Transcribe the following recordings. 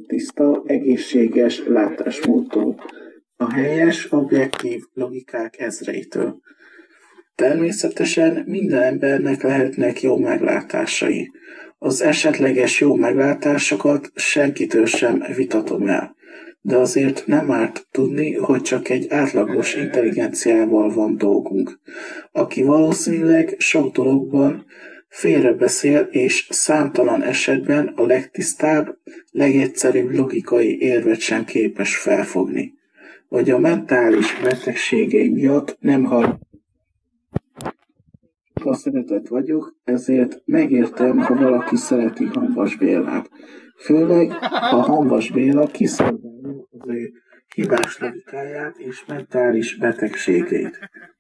tiszta, egészséges látásmódtól, a helyes, objektív logikák ezreitől. Természetesen minden embernek lehetnek jó meglátásai. Az esetleges jó meglátásokat senkitől sem vitatom el, de azért nem árt tudni, hogy csak egy átlagos intelligenciával van dolgunk, aki valószínűleg sok dologban félrebeszél és számtalan esetben a legtisztább, legegyszerűbb logikai érvet sem képes felfogni, vagy a mentális betegségei miatt nem hall. Ha szeretett vagyok, ezért megértem, ha valaki szereti Hamvas Bélát. Főleg, ha Hamvas Béla kiszolgálja az ő hibás logikáját és mentális betegségét.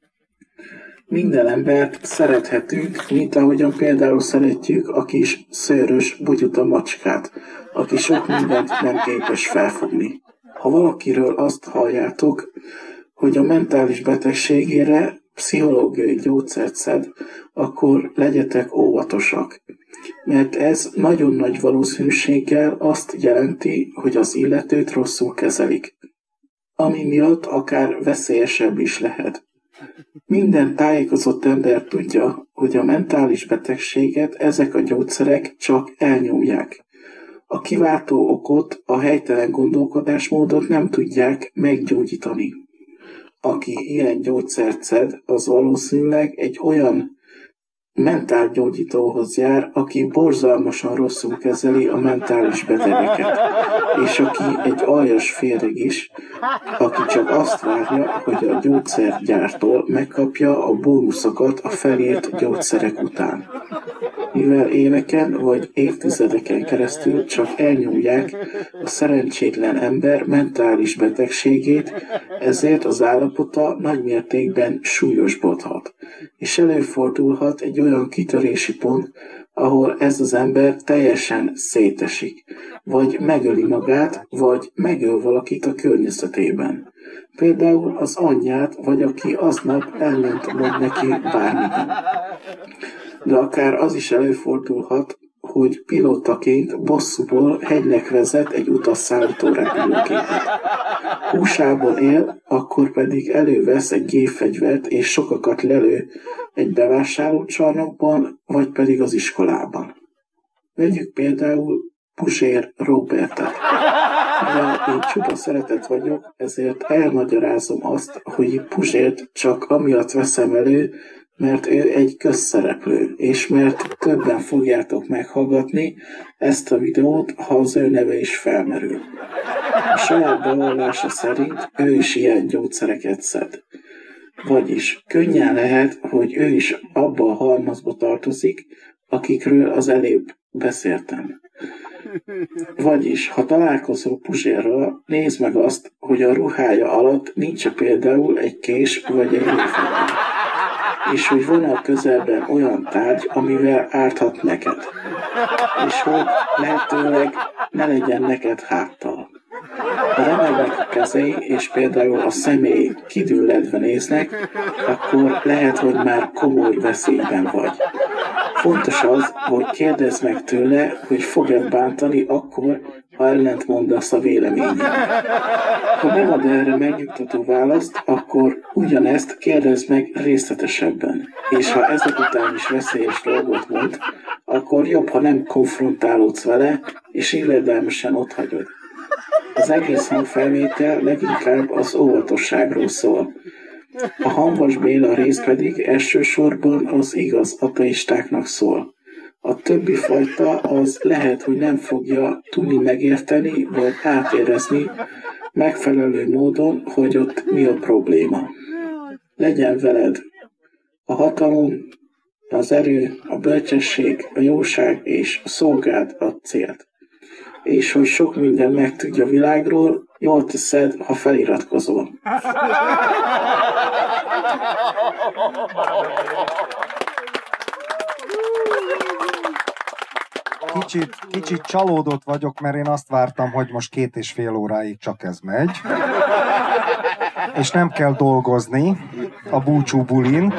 Minden embert szerethetünk, mint ahogyan például szeretjük a kis szőrös butyuta macskát, aki sok mindent nem képes felfogni. Ha valakiről azt halljátok, hogy a mentális betegségére pszichológiai gyógyszert szed, akkor legyetek óvatosak, mert ez nagyon nagy valószínűséggel azt jelenti, hogy az illetőt rosszul kezelik, ami miatt akár veszélyesebb is lehet. Minden tájékozott ember tudja, hogy a mentális betegséget ezek a gyógyszerek csak elnyomják. A kiváltó okot, a helytelen gondolkodásmódot nem tudják meggyógyítani. Aki ilyen gyógyszert szed, az valószínűleg egy olyan mentálgyógyítóhoz jár, aki borzalmasan rosszul kezeli a mentális betegeket, és aki egy aljas féreg is, aki csak azt várja, hogy a gyógyszergyártól megkapja a bónuszokat a felírt gyógyszerek után. Mivel éveken vagy évtizedeken keresztül csak elnyomják a szerencsétlen ember mentális betegségét, ezért az állapota nagymértékben súlyosbodhat, és előfordulhat egy olyan kitörési pont, ahol ez az ember teljesen szétesik, vagy megöli magát, vagy megöl valakit a környezetében. Például az anyját, vagy aki aznap ellent mond neki bármiben. De akár az is előfordulhat, hogy pilótaként bosszúból hegynek vezet egy utasszállító repülőgépet. Húsában él, akkor pedig elővesz egy gépfegyvert és sokakat lelő egy bevásárlócsarnokban, vagy pedig az iskolában. Vegyük például Puzsér Róbertet. Mivel én csupa szeretet vagyok, ezért elmagyarázom azt, hogy Puzsért csak amiatt veszem elő, mert ő egy közszereplő, és mert többen fogjátok meghallgatni ezt a videót, ha az ő neve is felmerül. A saját bevallása szerint ő is ilyen gyógyszereket szed. Vagyis könnyen lehet, hogy ő is abba a halmazba tartozik, akikről az előbb beszéltem. Vagyis, ha találkozol Puzsérral, nézd meg azt, hogy a ruhája alatt nincs például egy kés vagy egy lófegyver, és hogy van a közelben olyan tárgy, amivel árthat neked, és hogy lehetőleg ne legyen neked háttal. Ha remegnek a kezei, és például a személy kidülledve néznek, akkor lehet, hogy már komoly veszélyben vagy. Fontos az, hogy kérdezd meg tőle, hogy fog-e bántani akkor, ha ellent mondasz a véleményének. Ha nem ad erre megnyugtató választ, akkor ugyanezt kérdezd meg részletesebben. És ha ezek után is veszélyes dolgot mond, akkor jobb, ha nem konfrontálódsz vele, és illedelmesen otthagyod. Az egész hangfelvétel leginkább az óvatosságról szól. A Hamvas Béla rész pedig elsősorban az igaz ateistáknak szól. A többi fajta az lehet, hogy nem fogja tudni megérteni, vagy átérezni megfelelő módon, hogy ott mi a probléma. Legyen veled a hatalom, az erő, a bölcsesség, a jóság és szolgáld a célt. És hogy sok minden megtudja a világról, jól teszed, ha feliratkozol. Kicsit csalódott vagyok, mert én azt vártam, hogy most 2,5 óráig csak ez megy. És nem kell dolgozni a búcsú bulin.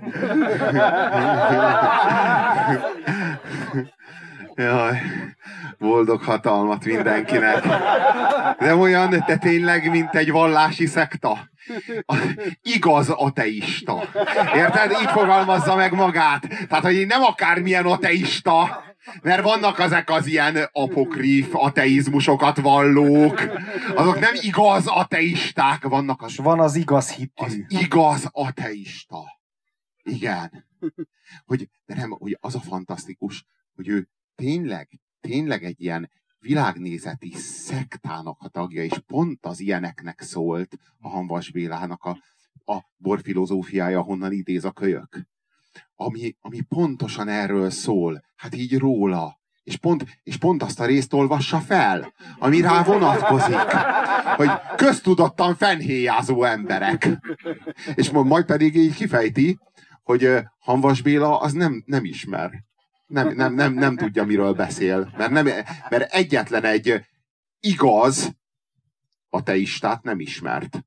Jaj, Boldog hatalmat mindenkinek. De olyan, de tényleg, mint egy vallási szekta. Igaz ateista. Érted? Így fogalmazza meg magát. Tehát, hogy nem akármilyen ateista, mert vannak ezek az ilyen apokrif ateizmusokat vallók. Azok nem igaz ateisták, vannak az... Van az igaz hitű. Az igaz ateista. Igen. De nem, hogy az a fantasztikus, hogy ő tényleg egy ilyen világnézeti szektának a tagja, és pont az ilyeneknek szólt a Hamvas Bélának a borfilozófiája, honnan idéz a kölyök. Ami pontosan erről szól, hát így róla. És pont azt a részt olvassa fel, ami rá vonatkozik, hogy köztudottan fennhéjázó emberek. És majd pedig így kifejti, hogy Hamvas Béla az nem ismer. Nem tudja, miről beszél. Mert egyetlen egy igaz ateistát nem ismert.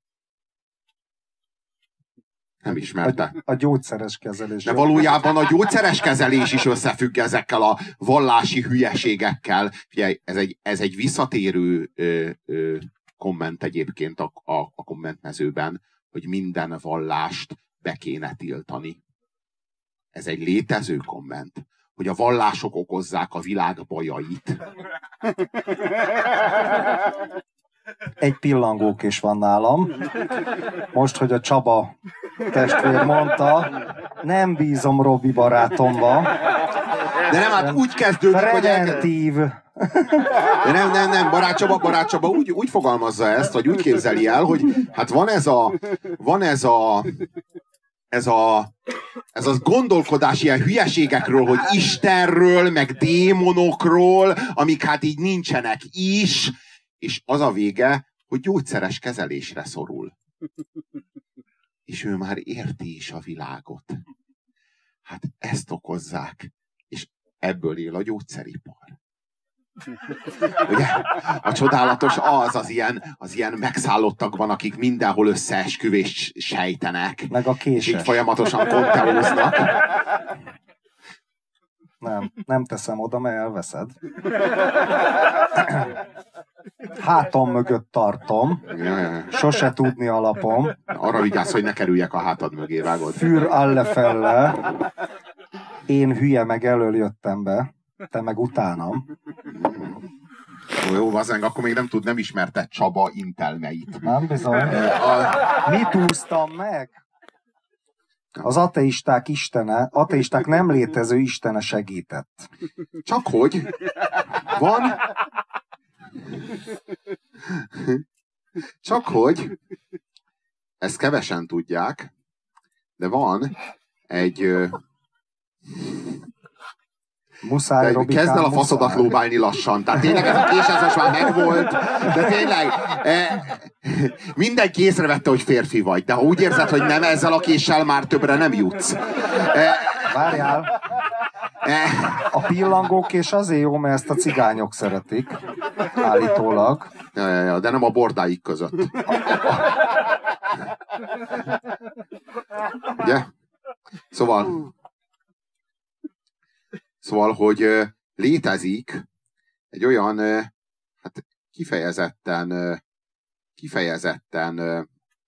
Nem ismerte. A gyógyszeres kezelés. De valójában a gyógyszeres kezelés is összefügg ezekkel a vallási hülyeségekkel. Figyelj, ez egy visszatérő komment egyébként a kommentmezőben, hogy minden vallást be kéne tiltani. Ez egy létező komment, hogy a vallások okozzák a világ bajait. Egy pillangók is van nálam. Most, hogy a Csaba testvér mondta, nem bízom Robi barátomba. De nem, hát úgy kezdődik, preventív. De nem, barát Csaba úgy fogalmazza ezt, vagy úgy képzeli el, hogy hát van ez a gondolkodás ilyen hülyeségekről, hogy Istenről, meg démonokról, amik hát így nincsenek is, és az a vége, hogy gyógyszeres kezelésre szorul. És ő már érti is a világot. Hát ezt okozzák, és ebből él a gyógyszeripar. Ugye? A csodálatos az ilyen megszállottak van, akik mindenhol összeesküvést sejtenek. Meg a késes. És így folyamatosan konteóznak. Nem teszem oda, mert elveszed. Hátam mögött tartom. Ja. Sose tudni alapom. Arra vigyázz, hogy ne kerüljek a hátad mögé, vágod. Für alle felle. Én hülye meg elől jöttem be. Te meg utánam. Jó, vazenk, akkor még nem ismerted Csaba intelmeit. Nem bizony. Mit úsztam meg? Az ateisták nem létező istene segített. Csak hogy? Van? Csak hogy? Ezt kevesen tudják, de van egy... Muszáj, Robikám, kezd el a faszodat lóbálni lassan. Tehát tényleg ez a késhez most már megvolt, de tényleg mindenki észrevette, hogy férfi vagy, de ha úgy érzed, hogy nem ezzel a késsel, már többre nem jutsz. Várjál! A pillangókés azért jó, mert ezt a cigányok szeretik. Állítólag. Ja, de nem a bordáik között. Ugye? Szóval, hogy létezik egy olyan hát kifejezetten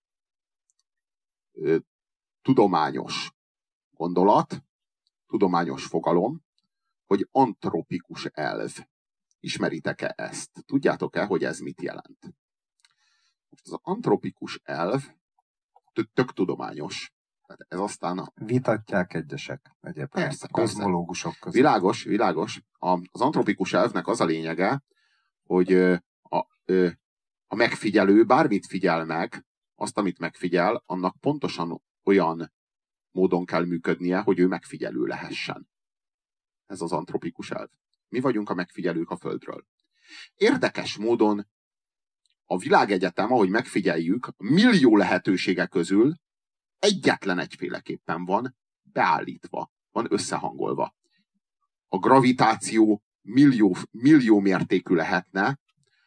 tudományos gondolat, tudományos fogalom, hogy antropikus elv. Ismeritek-e ezt? Tudjátok-e, hogy ez mit jelent? Most az antropikus elv tök tudományos. Tehát ez aztán... Vitatják egyesek egyébként. Persze, kozmológusok között. Világos. Az antropikus elvnek az a lényege, hogy a megfigyelő bármit figyel meg, azt, amit megfigyel, annak pontosan olyan módon kell működnie, hogy ő megfigyelő lehessen. Ez az antropikus elv. Mi vagyunk a megfigyelők a Földről. Érdekes módon a világegyetem, ahogy megfigyeljük, millió lehetősége közül egyetlen egyféleképpen van beállítva, van összehangolva. A gravitáció millió mértékű lehetne,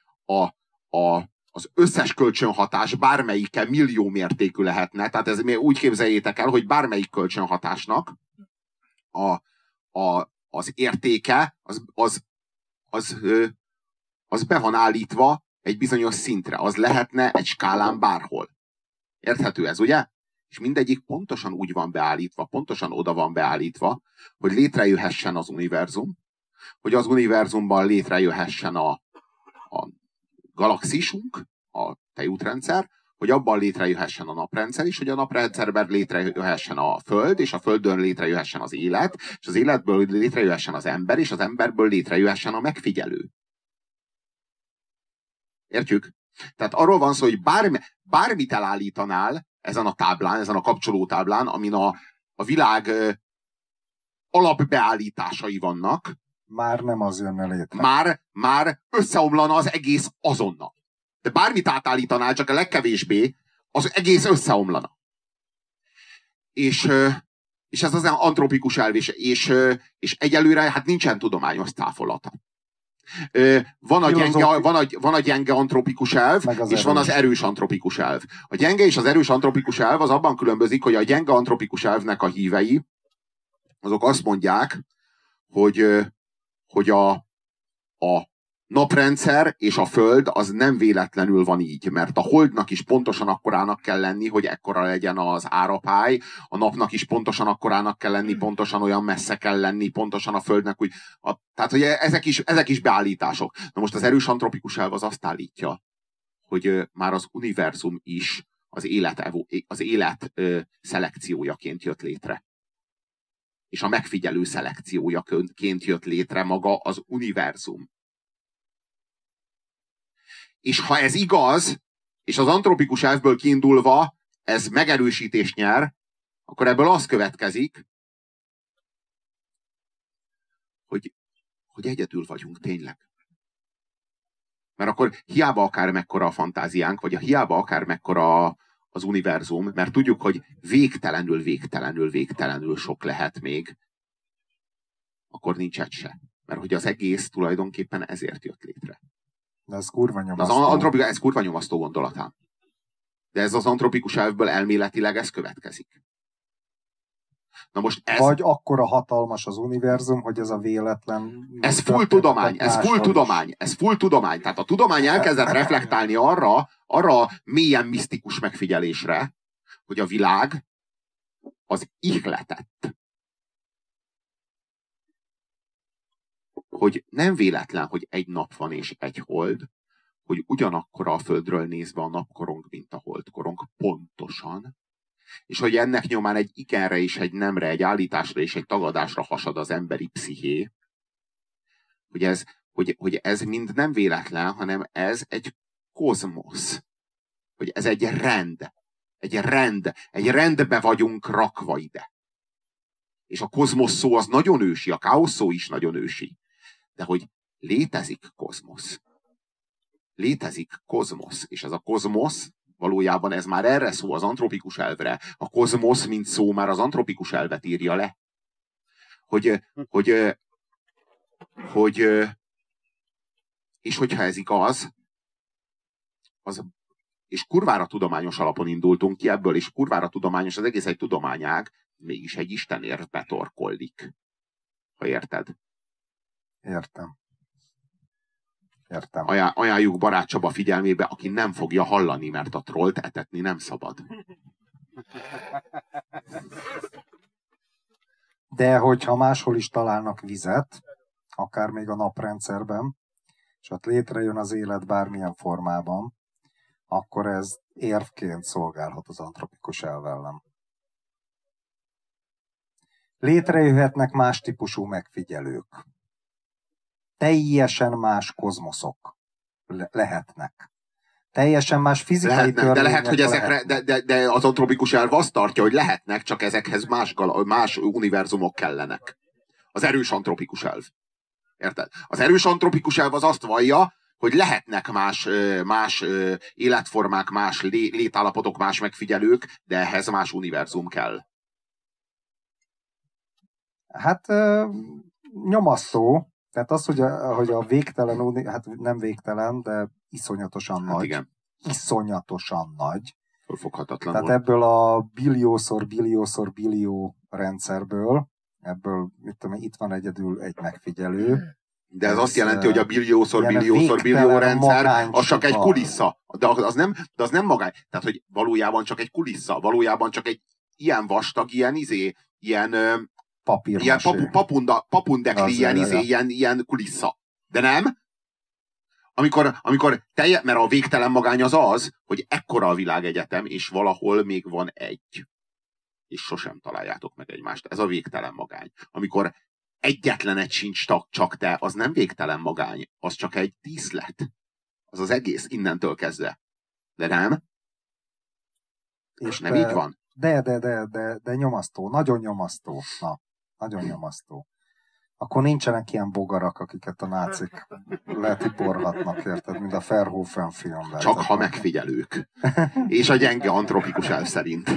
az összes kölcsönhatás bármelyike millió mértékű lehetne, tehát ez úgy képzeljétek el, hogy bármelyik kölcsönhatásnak az értéke, az az be van állítva egy bizonyos szintre. Az lehetne egy skálán bárhol. Érthető ez, ugye? És mindegyik pontosan úgy van beállítva, pontosan oda van beállítva, hogy létrejöhessen az univerzum, hogy az univerzumban létrejöhessen a galaxisunk, a tejútrendszer, hogy abban létrejöhessen a naprendszer is, hogy a naprendszerben létrejöhessen a Föld, és a Földön létrejöhessen az élet, és az életből létrejöhessen az ember, és az emberből létrejöhessen a megfigyelő. Értjük? Tehát arról van szó, hogy bármit elállítanál ezen a táblán, ezen a kapcsolótáblán, amin a világ alapbeállításai vannak, már nem az jönne létre. Már összeomlana az egész azonnal. De bármit átállítanál, csak a legkevésbé, az egész összeomlana. És ez az antropikus elv, és egyelőre hát nincsen tudományos cáfolata. Van a gyenge antropikus elv, és van az erős antropikus elv. A gyenge és az erős antropikus elv az abban különbözik, hogy a gyenge antropikus elvnek a hívei, azok azt mondják, hogy a naprendszer és a Föld az nem véletlenül van így, mert a Holdnak is pontosan akkorának kell lenni, hogy ekkora legyen az árapály, a napnak is pontosan akkorának kell lenni, pontosan olyan messze kell lenni, pontosan a Földnek úgy. Tehát, hogy ezek is beállítások. Na most az erős antropikus elv az azt állítja, hogy már az univerzum is az élet szelekciójaként jött létre. És a megfigyelő szelekciójaként jött létre maga az univerzum. És ha ez igaz, és az antropikus elvből kiindulva ez megerősítést nyer, akkor ebből az következik, hogy egyedül vagyunk tényleg. Mert akkor hiába akár mekkora a fantáziánk, vagy hiába akár mekkora az univerzum, mert tudjuk, hogy végtelenül sok lehet még, akkor nincs egy se. Mert hogy az egész tulajdonképpen ezért jött létre. De ez kurva nyomasztó. Ez kurva nyomasztó gondolatán. De ez az antropikus elvből elméletileg ez következik. Na most ez... Vagy akkora hatalmas az univerzum, hogy ez a véletlen... Ez full tudomány. Tehát a tudomány elkezdett reflektálni arra mélyen misztikus megfigyelésre, hogy a világ az ihletett. Hogy nem véletlen, hogy egy nap van és egy hold, hogy ugyanakkor a Földről nézve a napkorong, mint a holdkorong, pontosan, és hogy ennek nyomán egy igenre és egy nemre, egy állításra és egy tagadásra hasad az emberi psziché, hogy ez mind nem véletlen, hanem ez egy kozmosz, hogy ez egy rend, egy rendbe vagyunk rakva ide. És a kozmosz szó az nagyon ősi, a káosz szó is nagyon ősi. De hogy létezik kozmosz, és ez a kozmosz, valójában ez már erre szó, az antropikus elvre. A kozmosz, mint szó, már az antropikus elvet írja le. És hogyha ez igaz, és kurvára tudományos alapon indultunk ki ebből, és kurvára tudományos, az egész egy tudományág, mégis egy istenérv betorkollik. Ha érted? Értem. Ajánljuk Barát Csaba figyelmébe, aki nem fogja hallani, mert a trollt etetni nem szabad. De hogyha máshol is találnak vizet, akár még a naprendszerben, és ott létrejön az élet bármilyen formában, akkor ez érvként szolgálhat az antropikus elv ellen. Létrejöhetnek más típusú megfigyelők. Teljesen más kozmoszok lehetnek. Teljesen más fizikai törvények. De lehet, hogy ezekre, de az antropikus elv azt tartja, hogy lehetnek, csak ezekhez más univerzumok kellenek. Az erős antropikus elv. Érted? Az erős antropikus elv az azt vallja, hogy lehetnek más életformák, más létállapotok, más megfigyelők, de ehhez más univerzum kell. Hát nyomasztó. Tehát az, hogy a végtelen, hát nem végtelen, de iszonyatosan hát nagy. Igen. Iszonyatosan nagy. Fölfoghatatlanul. Tehát ebből a billió rendszerből, ebből, mit tudom, itt van egyedül egy megfigyelő, De ez azt jelenti, hogy a billió rendszer az csak egy kulissza. De az nem magány. Tehát, hogy valójában csak egy kulissza. Valójában csak egy ilyen vastag, ilyen papundekli, ilyen kulissza. De nem? Mert a végtelen magány az, hogy ekkora a világegyetem, és valahol még van egy. És sosem találjátok meg egymást. Ez a végtelen magány. Amikor egyetlen egy sincs csak te, az nem végtelen magány, az csak egy díszlet. Az az egész innentől kezdve. De nem? És nem így van? De nyomasztó. Nagyon nyomasztó. Na, nagyon nyomasztó. Akkor nincsenek ilyen bogarak, akiket a nácik letiporhatnak, érted, mint a Verhoeven filmben. Csak ha megfigyelők. És a gyenge antropikus elv szerint.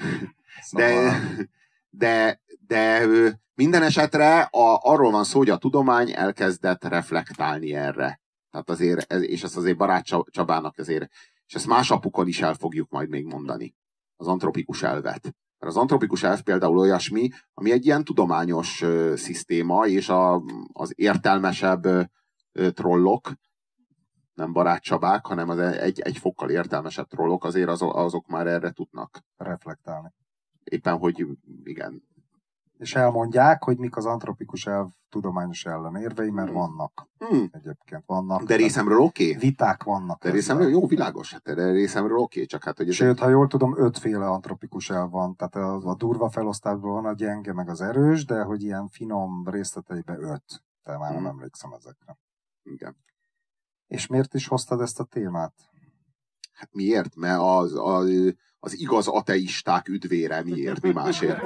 De minden esetre arról van szó, hogy a tudomány elkezdett reflektálni erre. Tehát azért, és ezt azért Barát Csabának azért, és ezt más apukon is el fogjuk majd még mondani. Az antropikus elvet. Mert az antropikus elv például olyasmi, ami egy ilyen tudományos szisztéma, és az értelmesebb trollok, nem Barát Csabák, hanem az egy fokkal értelmesebb trollok, azért azok már erre tudnak reflektálni. Éppen, hogy igen. És elmondják, hogy mik az antropikus elv tudományos ellenérvei, mert vannak. Egyébként vannak. De részemről oké? Viták vannak. De részemről jó, világos. De részemről oké, csak hát, hogy... Sőt, ha jól tudom, 5 féle antropikus elv van. Tehát a durva felosztásban van a gyenge, meg az erős, de hogy ilyen finom részleteiben 5. Te már nem emlékszem ezekre. Igen. És miért is hoztad ezt a témát? Hát miért? Mert az igaz ateisták üdvére miért? Mi másért?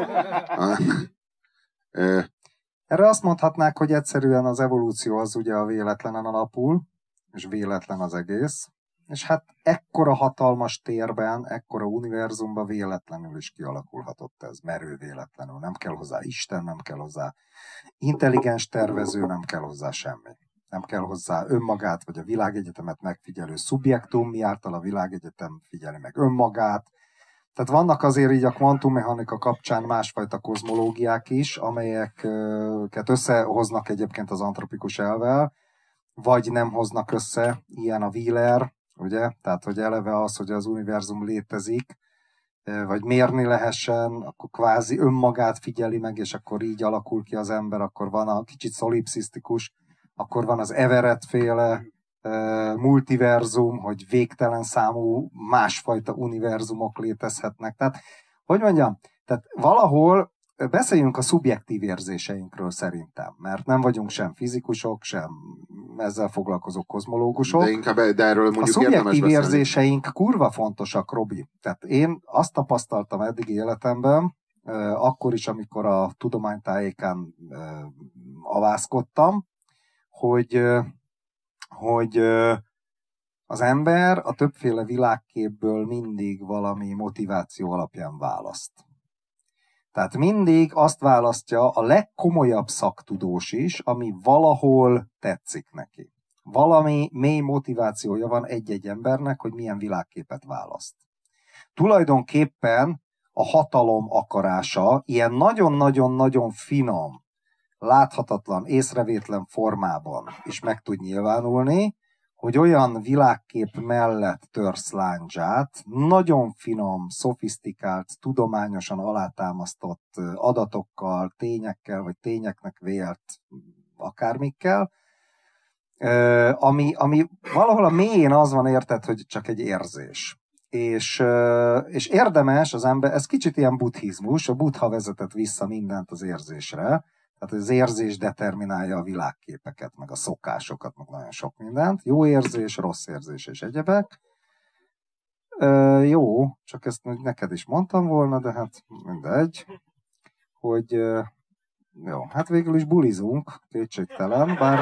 Erre azt mondhatnák, hogy egyszerűen az evolúció az ugye a véletlenen alapul, és véletlen az egész, és hát ekkora hatalmas térben, ekkora univerzumban véletlenül is kialakulhatott ez, merő véletlenül. Nem kell hozzá Isten, nem kell hozzá intelligens tervező, nem kell hozzá semmi. Nem kell hozzá önmagát, vagy a világegyetemet megfigyelő szubjektum, miáltal a világegyetem figyeli meg önmagát. Tehát vannak azért így a kvantummechanika kapcsán másfajta kozmológiák is, amelyeket összehoznak egyébként az antropikus elvvel, vagy nem hoznak össze, ilyen a Wheeler, ugye? Tehát, hogy eleve az, hogy az univerzum létezik, vagy mérni lehessen, akkor kvázi önmagát figyeli meg, és akkor így alakul ki az ember, akkor van a kicsit szolipszisztikus, akkor van az Everett-féle multiverzum, hogy végtelen számú másfajta univerzumok létezhetnek. Tehát, hogy mondjam, tehát valahol beszéljünk a szubjektív érzéseinkről szerintem, mert nem vagyunk sem fizikusok, sem ezzel foglalkozó kozmológusok. De erről mondjuk a szubjektív érzéseink kurva fontosak, Robi. Tehát én azt tapasztaltam eddig életemben, akkor is, amikor a tudománytájékán avászkodtam, hogy az ember a többféle világképből mindig valami motiváció alapján választ. Tehát mindig azt választja a legkomolyabb szaktudós is, ami valahol tetszik neki. Valami mély motivációja van egy-egy embernek, hogy milyen világképet választ. Tulajdonképpen a hatalom akarása ilyen nagyon-nagyon-nagyon finom, láthatatlan, észrevétlen formában is meg tud nyilvánulni, hogy olyan világkép mellett törsz lándzsát, nagyon finom, szofisztikált, tudományosan alátámasztott adatokkal, tényekkel, vagy tényeknek vélt akármikkel, ami valahol a mélyén az van, érted, hogy csak egy érzés. És érdemes az ember, ez kicsit ilyen buddhizmus, a Buddha vezetett vissza mindent az érzésre, tehát az érzés determinálja a világképeket, meg a szokásokat, meg nagyon sok mindent. Jó érzés, rossz érzés és egyebek. Jó, csak ezt neked is mondtam volna, de hát mindegy. Hogy jó, hát végül is bulizunk, kétségtelen, bár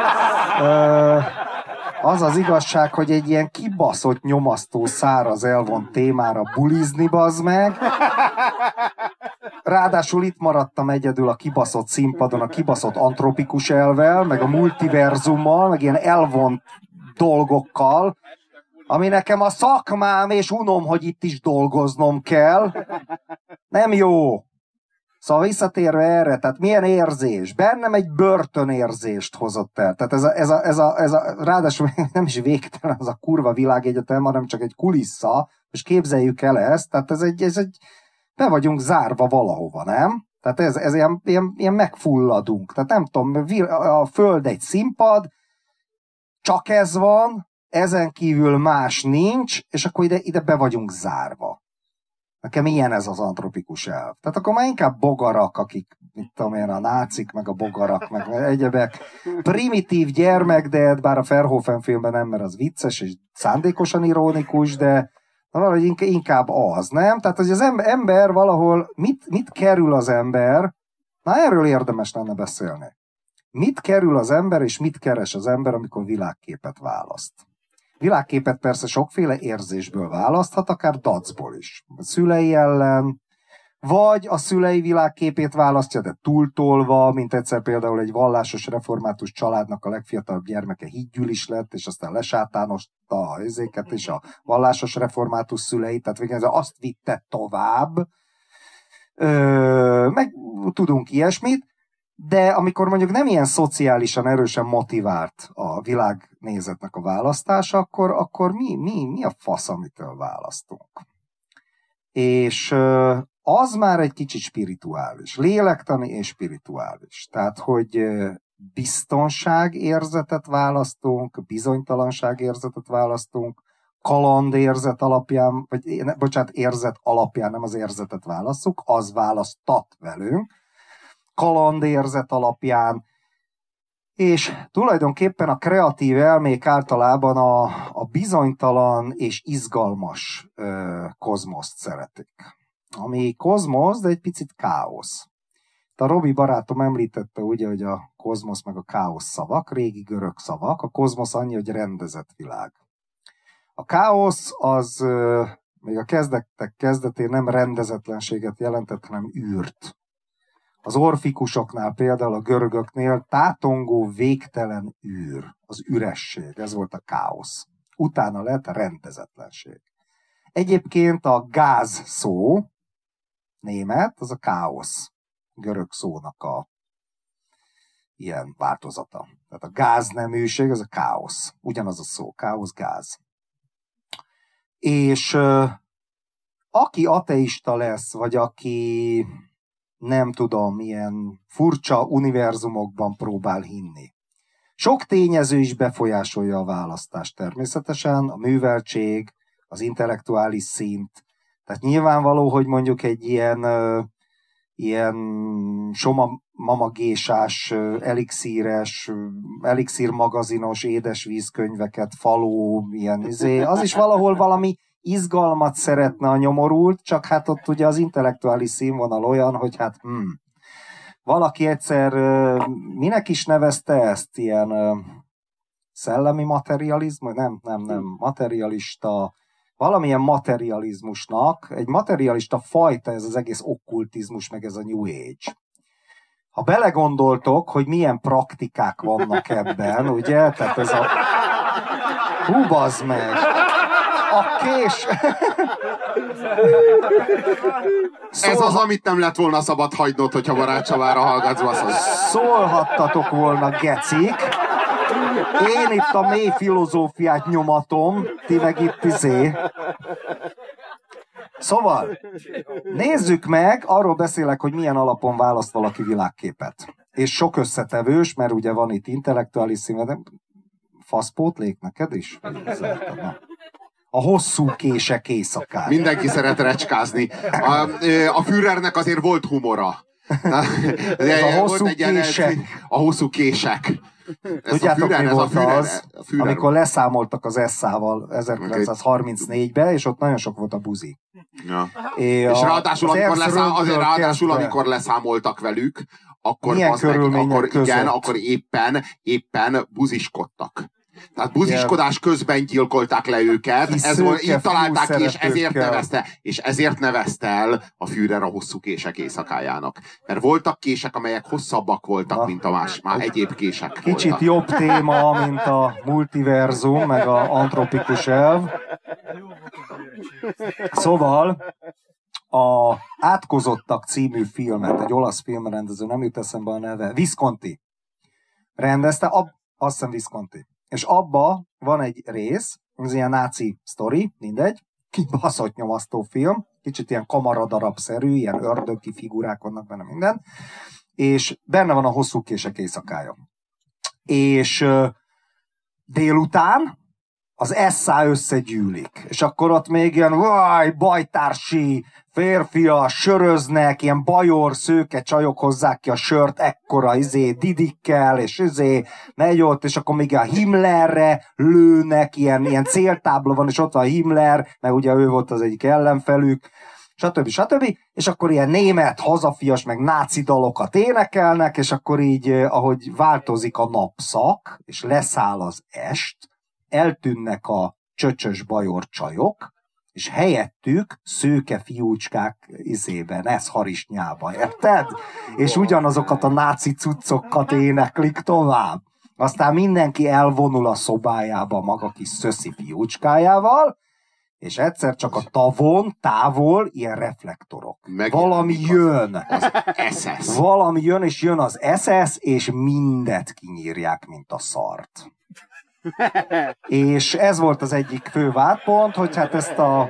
az az igazság, hogy egy ilyen kibaszott, nyomasztó, száraz, elvont témára bulizni, bazd meg. Ráadásul itt maradtam egyedül a kibaszott színpadon, a kibaszott antropikus elvvel, meg a multiverzummal, meg ilyen elvont dolgokkal, ami nekem a szakmám, és unom, hogy itt is dolgoznom kell. Nem jó. Szóval visszatérve erre, tehát milyen érzés? Bennem egy börtönérzést hozott el. Tehát ez a ráadásul nem is végtelen az a kurva világegyetem, hanem csak egy kulissza, és képzeljük el ezt, tehát ez egy be vagyunk zárva valahova, nem? Tehát ez ilyen megfulladunk. Tehát nem tudom, a Föld egy színpad, csak ez van, ezen kívül más nincs, és akkor ide be vagyunk zárva. Nekem ilyen ez az antropikus elv. Tehát akkor már inkább bogarak, akik, mit tudom én, a nácik, meg a bogarak, meg egyebek. Primitív gyermek, de bár a Verhoeven filmben nem, mert az vicces, és szándékosan ironikus, de valahogy inkább az, nem? Tehát, hogy az ember valahol, mit kerül az ember, na erről érdemes lenne beszélni. Mit kerül az ember, és mit keres az ember, amikor világképet választ? Világképet persze sokféle érzésből választhat, akár dacból is. A szülei ellen, vagy a szülei világképét választja, de túltolva, mint egyszer például egy vallásos református családnak a legfiatalabb gyermeke hídgyűlis lett, és aztán lesátánosta a izéket és a vallásos református szüleit, tehát végül azt vitte tovább. Meg tudunk ilyesmit, de amikor mondjuk nem ilyen szociálisan erősen motivált a világnézetnek a választása, akkor mi a fasz, amitől választunk? És az már egy kicsit spirituális, lélektani és spirituális. Tehát, hogy biztonságérzetet választunk, bizonytalanságérzetet választunk, kalandérzet alapján, érzet alapján, nem az érzetet választjuk, az választat velünk, kalandérzet alapján, és tulajdonképpen a kreatív elmék általában a bizonytalan és izgalmas kozmoszt szeretik. Ami kozmosz, de egy picit káosz. A Robi barátom említette ugye, hogy a kozmosz meg a káosz szavak, régi görög szavak, a kozmosz annyi, hogy rendezett világ. A káosz az még a kezdetek kezdetén nem rendezetlenséget jelentett, hanem űrt. Az orfikusoknál, például a görögöknél tátongó végtelen űr, az üresség, ez volt a káosz. Utána lett a rendezetlenség. Egyébként a gáz szó, német, az a káosz, görög szónak a ilyen változata. Tehát a gázneműség, az a káosz. Ugyanaz a szó, káosz, gáz. És aki ateista lesz, vagy aki nem tudom, milyen furcsa univerzumokban próbál hinni. Sok tényező is befolyásolja a választást természetesen, a műveltség, az intellektuális szint. Tehát nyilvánvaló, hogy mondjuk egy ilyen somamagésás, elixíres, elixírmagazinos édesvízkönyveket, faló, ilyen az is valahol valami izgalmat szeretne a nyomorult, csak hát ott ugye az intellektuális színvonal olyan, hogy hát valaki egyszer minek is nevezte ezt? Ilyen szellemi materializmus? Nem, materialista, valamilyen materializmusnak, egy materialista fajta ez az egész okkultizmus, meg ez a New Age. Ha belegondoltok, hogy milyen praktikák vannak ebben, ugye? Tehát ez a... Hú, bazd meg! A kés... Ez az, amit nem lett volna szabad hagynod, hogyha Barát Csavára hallgatsz, basszony. Szólhattatok volna, gecik. Én itt a mély filozófiát nyomatom, ti meg itt Szóval, nézzük meg, arról beszélek, hogy milyen alapon választ valaki világképet. És sok összetevős, mert ugye van itt intellektuális színvonal, faszpótlék neked is? A hosszú kések éjszakán. Mindenki szeret recskázni. A Führernek azért volt humora. Ez a hosszú kések. A hosszú kések. Tudjátok, mi volt az, amikor leszámoltak az ESZÁ-val 1934-ben, és ott nagyon sok volt a buzi. Ja. És ráadásul, amikor leszámoltak velük, akkor éppen buziskodtak. Tehát buziskodás közben gyilkolták le őket, így találták ki, és ezért nevezte el a Führer a hosszú kések éjszakájának. Mert voltak kések, amelyek hosszabbak voltak, mint a már egyéb kések kicsit voltak. Jobb téma, mint a multiverzum, meg a antropikus elv. Szóval a Átkozottak című filmet, egy olasz filmrendező, nem jut eszembe a neve, Visconti rendezte, azt hiszem Visconti. És abba van egy rész, ez ilyen náci sztori, mindegy, kibaszott nyomasztó film, kicsit ilyen kamaradarab-szerű, ilyen ördögi figurák vannak benne, minden, és benne van a Hosszú kések éjszakája. És délután az SA összegyűlik, és akkor ott még ilyen bajtársi férfiak söröznek, ilyen bajor, szőke csajok hozzák ki a sört ekkora didikkel, és megy ott, és akkor még a Himmlerre lőnek, ilyen céltábla van, és ott van a Himmler, mert ugye ő volt az egyik ellenfelük, stb. És akkor ilyen német, hazafias, meg náci dalokat énekelnek, és akkor így, ahogy változik a napszak, és leszáll az est, eltűnnek a csöcsös bajor csajok, és helyettük szőke fiúcskák ez harisnyába, érted? És ugyanazokat a náci cuccokat éneklik tovább. Aztán mindenki elvonul a szobájába maga kis szöszi fiúcskájával, és egyszer csak a távol ilyen reflektorok. Valami jön. Az SS. Valami jön, és jön az SS, és mindet kinyírják, mint a szart. És ez volt az egyik fő vádpont, hogy hát ezt a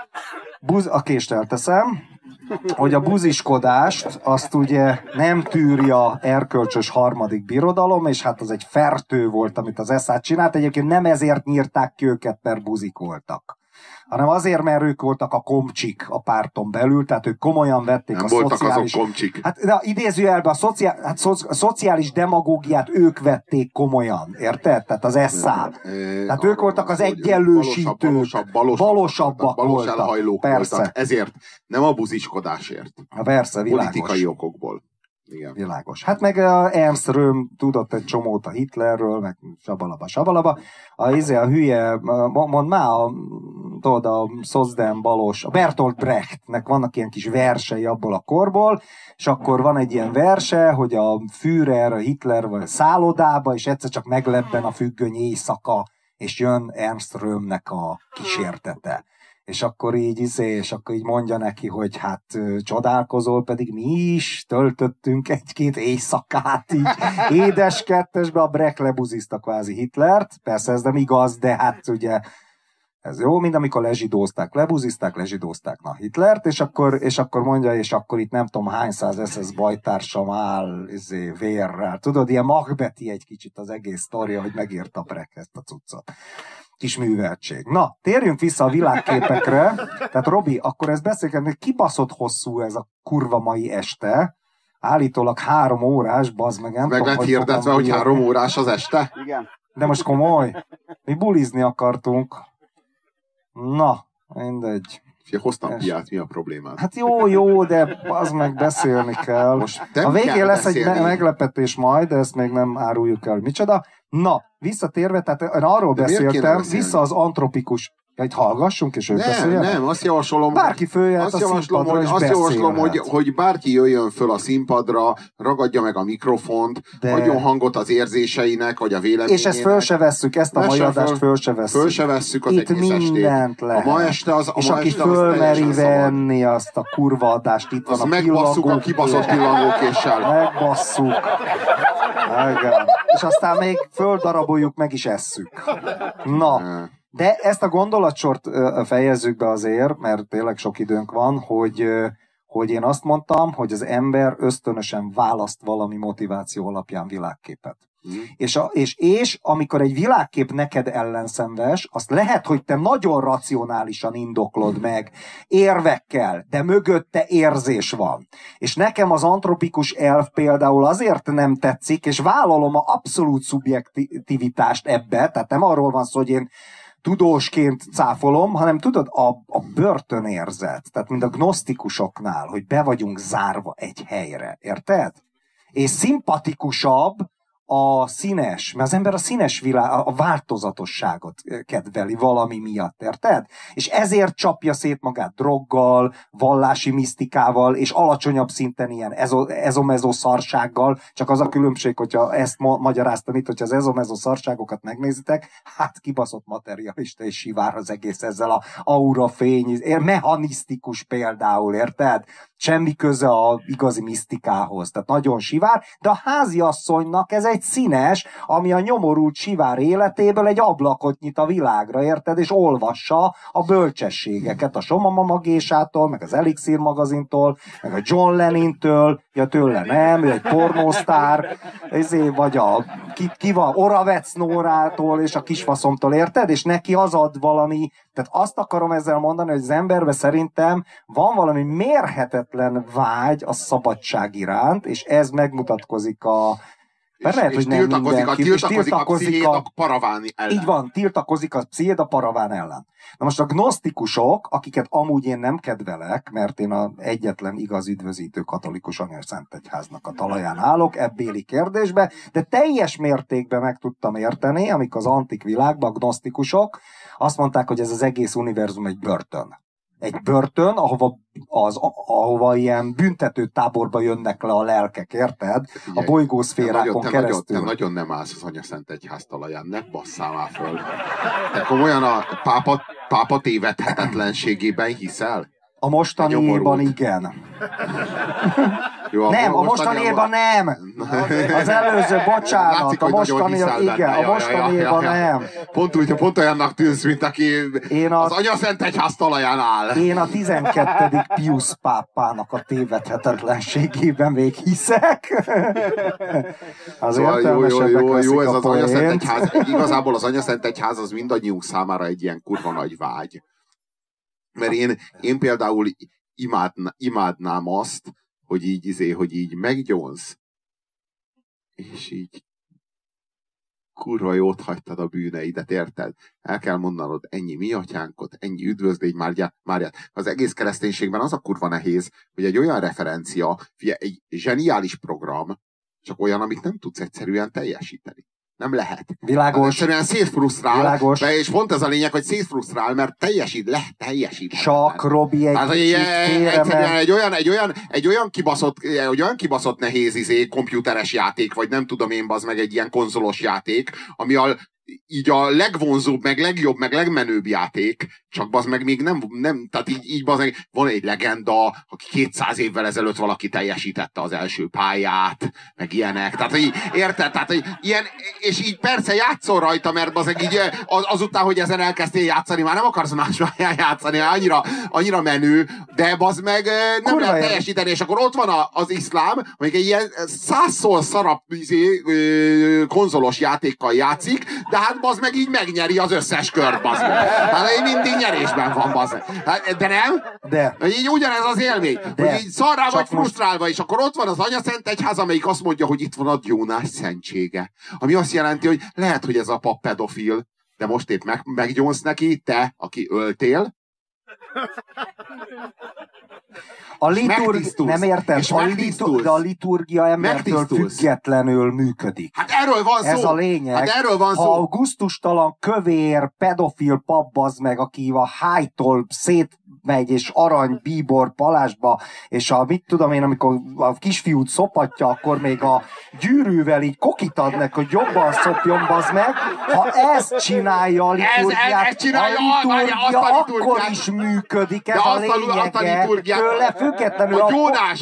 kést elteszem, hogy a buziskodást azt ugye nem tűri a erkölcsös harmadik birodalom, és hát az egy fertő volt, amit az SA csinált. Egyébként nem ezért nyírták ki őket, mert buzik voltak, hanem azért, mert ők voltak a komcsik a párton belül, tehát ők komolyan vették nem a voltak szociális... azok komcsik. Hát de idézőjelben a szociális demagógiát ők vették komolyan, érted? Tehát az SA. Tehát ők voltak az egyenlősítők, balosabbak voltak. Persze. Voltak. Ezért nem a buziskodásért. Persze, világos. Politikai okokból. Igen. Világos. Hát meg Ernst Röhm tudott egy csomót a Hitlerről, meg sabalaba. A hülye, mondd már, tudod, a Szocdem balos, a Bertolt Brechtnek vannak ilyen kis versei abból a korból, és akkor van egy ilyen verse, hogy a Führer, a Hitler vagy szállodába, és egyszer csak meglebben a függöny éjszaka, és jön Ernst Röhmnek a kísértete. És akkor így és akkor így mondja neki, hogy hát csodálkozol, pedig mi is töltöttünk egy-két éjszakát így édes kettesbe, a Brecht lebuzizta kvázi Hitlert, persze ez nem igaz, de hát ugye ez jó, mint amikor lebuzizták Hitlert, és akkor mondja, és akkor itt nem tudom hány száz SS bajtársam áll vérrel. Tudod, ilyen Macbethi egy kicsit az egész sztoria, hogy megírta Brecht ezt a cuccot. Kis műveltség. Na, térjünk vissza a világképekre. Tehát Robi, akkor ezt beszélgetni, hogy kibaszott hosszú ez a kurva mai este. Állítólag 3 órás, bazd meg. Meg lett hirdetve, hogy 3 órás az este? Igen. De most komoly. Mi bulizni akartunk. Na, mindegy. Hoztam piát, mi a problémád? Hát jó, de az meg beszélni kell. Most a végén lesz beszélni. Egy meglepetés majd, de ezt még nem áruljuk el, micsoda. Na, visszatérve, tehát én arról beszéltem, vissza az antropikus, hogy hallgassunk, és ők beszéljenek? Nem, azt javaslom, bárki följöhet a színpadra, és azt javaslom, hogy bárki jöjjön föl a színpadra, ragadja meg a mikrofont, adjon hangot az érzéseinek, vagy a véleményének. És ezt föl se vesszük, ezt a mai adást föl se vesszük. Föl se vesszük az itt egész mindent estét. lehet. A ma este az, és aki fölmeri venni azt a kurva adást, itt az van a megbasszuk a kibaszott pillangókéssel. Megbasszuk. Igen. És aztán még földaraboljuk, meg is esszük. Na, de ezt a gondolatsort fejezzük be azért, mert tényleg sok időnk van, hogy én azt mondtam, hogy az ember ösztönösen választ valami motiváció alapján világképet. És amikor egy világkép neked ellenszenves, azt lehet, hogy te nagyon racionálisan indoklod meg, érvekkel, de mögötte érzés van. És nekem az antropikus elv például azért nem tetszik, és vállalom a abszolút szubjektivitást ebbe, tehát nem arról van szó, hogy én tudósként cáfolom, hanem tudod, a börtönérzet, tehát mint a gnosztikusoknál, hogy be vagyunk zárva egy helyre, érted? És szimpatikusabb a színes, mert az ember a színes világ, a változatosságot kedveli valami miatt, érted? És ezért csapja szét magát droggal, vallási misztikával, és alacsonyabb szinten ilyen ezomezo szarsággal, csak az a különbség, hogyha ezt magyaráztam itt, hogyha az ezomezo szarságokat megnézitek, hát kibaszott materialista és sivár az egész ezzel a aura fény, mechanisztikus például, érted? Semmi köze a igazi misztikához, tehát nagyon sivár, de a háziasszonynak ez egy színes, ami a nyomorult sivár életéből egy ablakot nyit a világra, érted? És olvassa a bölcsességeket a Somamama Gésától, meg az Elixir magazintól, meg a John Lennintől, ja tőle nem, ő egy pornósztár, vagy ki van, Oravec Nórától és a kisfaszomtól, érted? És neki az ad valami, tehát azt akarom ezzel mondani, hogy az emberben szerintem van valami mérhetetlen vágy a szabadság iránt, és ez megmutatkozik lehet, hogy nem tiltakozik a pszichéd a paraván ellen. Így van, tiltakozik a pszichéd a paraván ellen. Na most a gnosztikusok, akiket amúgy én nem kedvelek, mert én az egyetlen igaz üdvözítő katolikus anyaszentegyháznak a talaján állok ebbéli kérdésbe, de teljes mértékben meg tudtam érteni, amikor az antik világban a gnosztikusok azt mondták, hogy ez az egész univerzum egy börtön. Egy börtön, ahova ilyen büntető táborba jönnek le a lelkek, érted? A bolygószférákon keresztül. Te nagyon nem állsz az anyaszentegyház talaján, ne basszál már föl. Te komolyan a pápa tévedhetetlenségében hiszel? A mostaniban igen. Jó, nem, a mostaniban nem. Az előző, bocsánat, látszik, a mostaniban igen, a mostaniban nem. Pont olyannak tűnsz, mint aki az anyaszentegyház talaján áll. Én a 12. Pius pápának a tévedhetetlenségében még hiszek. Az jó, ez az anyaszentegyház. Igazából az anyaszentegyház az mindannyiunk számára egy ilyen kurva nagy vágy. Mert én például imádnám azt, hogy így meggyónsz, és így kurva jót hagytad a bűneidet, érted? El kell mondanod ennyi mi atyánkot, ennyi üdvözlégy Máriát. Az egész kereszténységben az a kurva nehéz, hogy egy olyan referencia, egy zseniális program, csak olyan, amit nem tudsz egyszerűen teljesíteni. Nem lehet. Világos. Egyszerűen szétfrusztrál. Világos. És pont ez a lényeg, hogy szétfrusztrál, mert teljesít. Csak Robi egy egy olyan kibaszott nehéz komputeres játék, vagy nem tudom én, bazd meg egy ilyen konzolos játék, ami így a legvonzóbb, meg legjobb, meg legmenőbb játék, csak bazd meg még nem tehát így bazd meg, van egy legenda, aki 200 évvel ezelőtt valaki teljesítette az első pályát, meg ilyenek, tehát így, érted? Tehát ilyen, és így persze játszol rajta, mert bazd meg így azután, hogy ezen elkezdtél játszani, már nem akarsz más játszani, annyira menő, de bazd meg nem lehet teljesíteni, és akkor ott van az iszlám, amelyik egy ilyen 100-szor szarabb konzolos játékkal játszik, de hát bazd meg így megnyeri az összes kört, bazd meg. Hát így mindig nyerésben van, bazd meg. De nem? De. Így ugyanez az élmény. De. Hogy így szarrá vagy frusztrálva, most... és akkor ott van az anyaszentegyház, amelyik azt mondja, hogy itt van a gyónás szentsége. Ami azt jelenti, hogy lehet, hogy ez a pap pedofil, de most épp meggyónsz neki, te, aki öltél, nem értem, de a liturgia embertől függetlenül működik. Hát erről van szó. Ez a lényeg. Hát erről van szó. Ha a gusztustalan, kövér, pedofil pap az meg, aki a hájtól szétmegy, és arany, bíbor, palásba, és mit tudom én, amikor a kisfiút szopatja, akkor még a gyűrűvel így kokit ad neki, hogy jobban szopjon, bazd meg. Ha ezt csinálja a liturgiát, a liturgia akkor is működik, ez a lényege. Tőle függetlenül a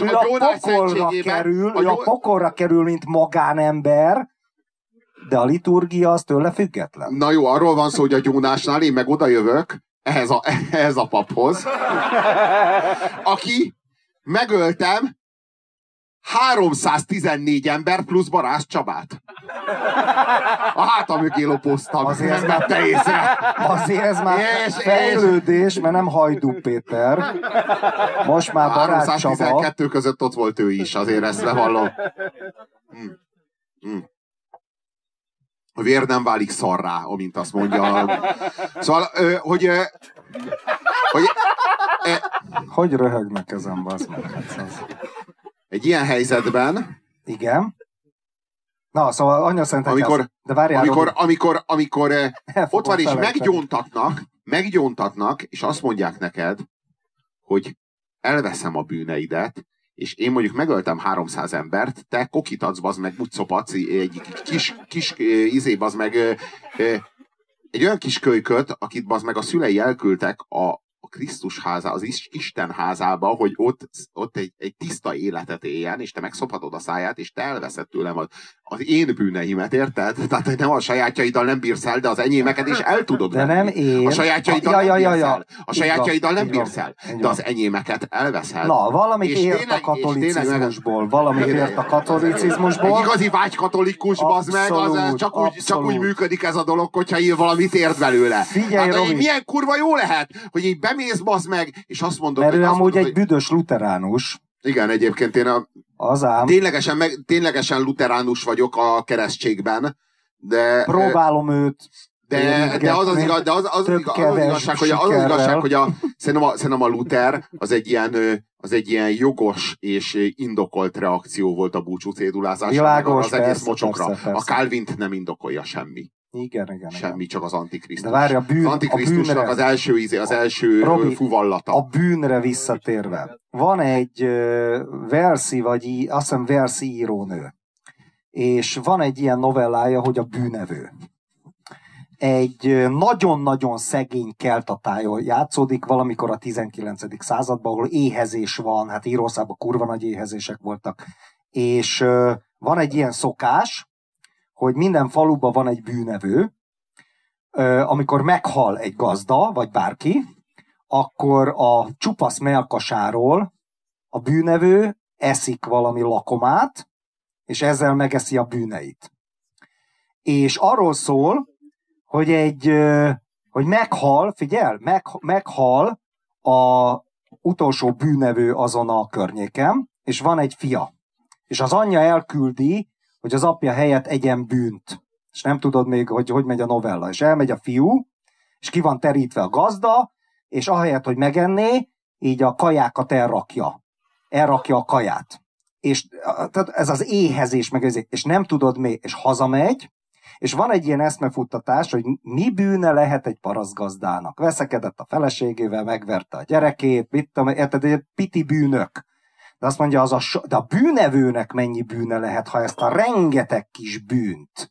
pokolra kerül, mint magánember, de a liturgia az tőle független. Na jó, arról van szó, hogy a gyónásnál én meg oda jövök ehhez a paphoz, aki megöltem 314 ember plusz Barázs Csabát. A háta mögé lopoztam. Azért ez már fejlődés, mert nem Hajdú Péter. Most már Barázs Csaba. 312 között ott volt ő is, azért ezt bevallom. A vér nem válik szarrá, amint azt mondja. Szóval, hogy röhögnek ezen, bazd meg? Egy ilyen helyzetben igen. Na, szóval Anya Szent Egyház. De várjál, amikor ott van és meggyóntatnak, és azt mondják neked, hogy elveszem a bűneidet, és én mondjuk megöltem 300 embert, te kokit adsz, bazd meg, úgy szopatsz, egy kis izé, bazd meg, egy olyan kis kölyköt, akit bazd meg a szülei elküldtek a Krisztus háza, az Isten házába, hogy ott egy tiszta életet éljen, és te megszophatod a száját, és te elveszed tőlem az én bűneimet, érted? Tehát nem a sajátjaiddal nem bírsz el, de az enyémeket is el tudod venni. De nem én. A sajátjaiddal nem bírsz el. A sajátjaiddal nem bírsz el, de az enyémeket elveszed. Na, valamit ért a katolicizmusból. Valamit ért a katolicizmusból. Egy igazi vágykatolikus, bazd meg, az csak úgy működik ez a dolog, hogyha én valamit ért belőle. Figyelj, Robi. Milyen kurva jó lehet, hogy így bemész, bazd meg, és azt mondod, mert ő amúgy egy büdös luteránus. Igen, egyébként én ténylegesen luteránus vagyok a keresztségben, de... Próbálom őt. De az igazság, hogy szerintem a Luther az egy ilyen jogos és indokolt reakció volt a búcsú cédulázásra, az egész mocsokra. A Calvint nem indokolja semmi. Igen. Semmi, csak az Antikrisztus. De várj, az Antikrisztusnak az első Robi, fuvallata. A bűnre visszatérve. Van egy verszi, vagy azt hiszem verszi írónő. És van egy ilyen novellája, hogy a bűnevő. Egy nagyon-nagyon szegény keltatájon játszódik valamikor a 19. században, ahol éhezés van, hát Írországban kurva nagy éhezések voltak. És van egy ilyen szokás, hogy minden faluban van egy bűnevő, amikor meghal egy gazda, vagy bárki, akkor a csupasz mellkasáról a bűnevő eszik valami lakomát, és ezzel megeszi a bűneit. És arról szól, hogy meghal, figyelj, meghal a utolsó bűnevő azon a környéken, és van egy fia. És az anyja elküldi, hogy az apja helyett egyen bűnt. És nem tudod még, hogy megy a novella. És elmegy a fiú, és ki van terítve a gazda, és ahelyett, hogy megenné, így a kajákat elrakja. Elrakja a kaját. És tehát ez az éhezés, meg ez, és nem tudod még, és hazamegy, és van egy ilyen eszmefuttatás, hogy mi bűne lehet egy parasztgazdának. Veszekedett a feleségével, megverte a gyerekét, mit tudom, érted, piti bűnök. De azt mondja, de a bűnevőnek mennyi bűne lehet, ha ezt a rengeteg kis bűnt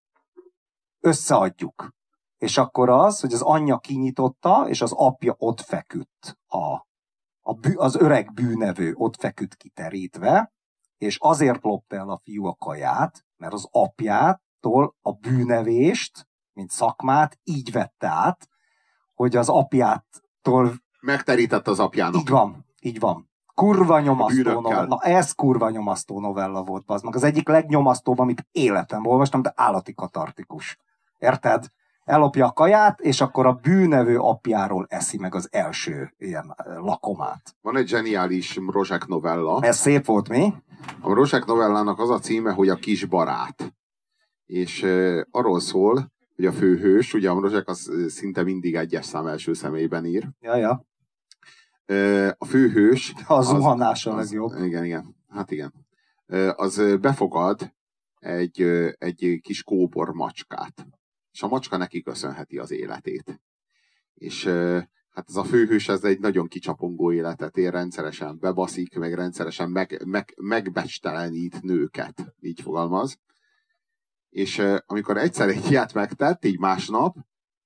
összeadjuk. És akkor az, hogy az anyja kinyitotta, és az apja ott feküdt. Az öreg bűnevő ott feküdt kiterítve, és azért lopta el a fiú a kaját, mert az apjától a bűnevést, mint szakmát így vette át, hogy az apjától... Megterített az apjának. Így van. Kurva nyomasztó novella. Na ez kurva nyomasztó novella volt, az meg az egyik legnyomasztóbb, amit életemben olvastam, de állati katartikus. Érted? Ellopja a kaját, és akkor a bűnevő apjáról eszi meg az első ilyen lakomát. Van egy zseniális Rozsek novella. Ez szép volt, mi? A Rozsek novellának az a címe, hogy A kis barát. És arról szól, hogy a főhős, ugye a Rozsek az szinte mindig egyes szám első személyben ír. Ja. A főhős... A zuhanás a legjobb. Igen. Hát igen. Az befogad egy kis kóbor macskát. És a macska neki köszönheti az életét. És hát ez a főhős, ez egy nagyon kicsapongó életet él, rendszeresen bebaszik, meg rendszeresen megbecstelenít nőket, így fogalmaz. És amikor egyszer egy ilyet megtett, így másnap,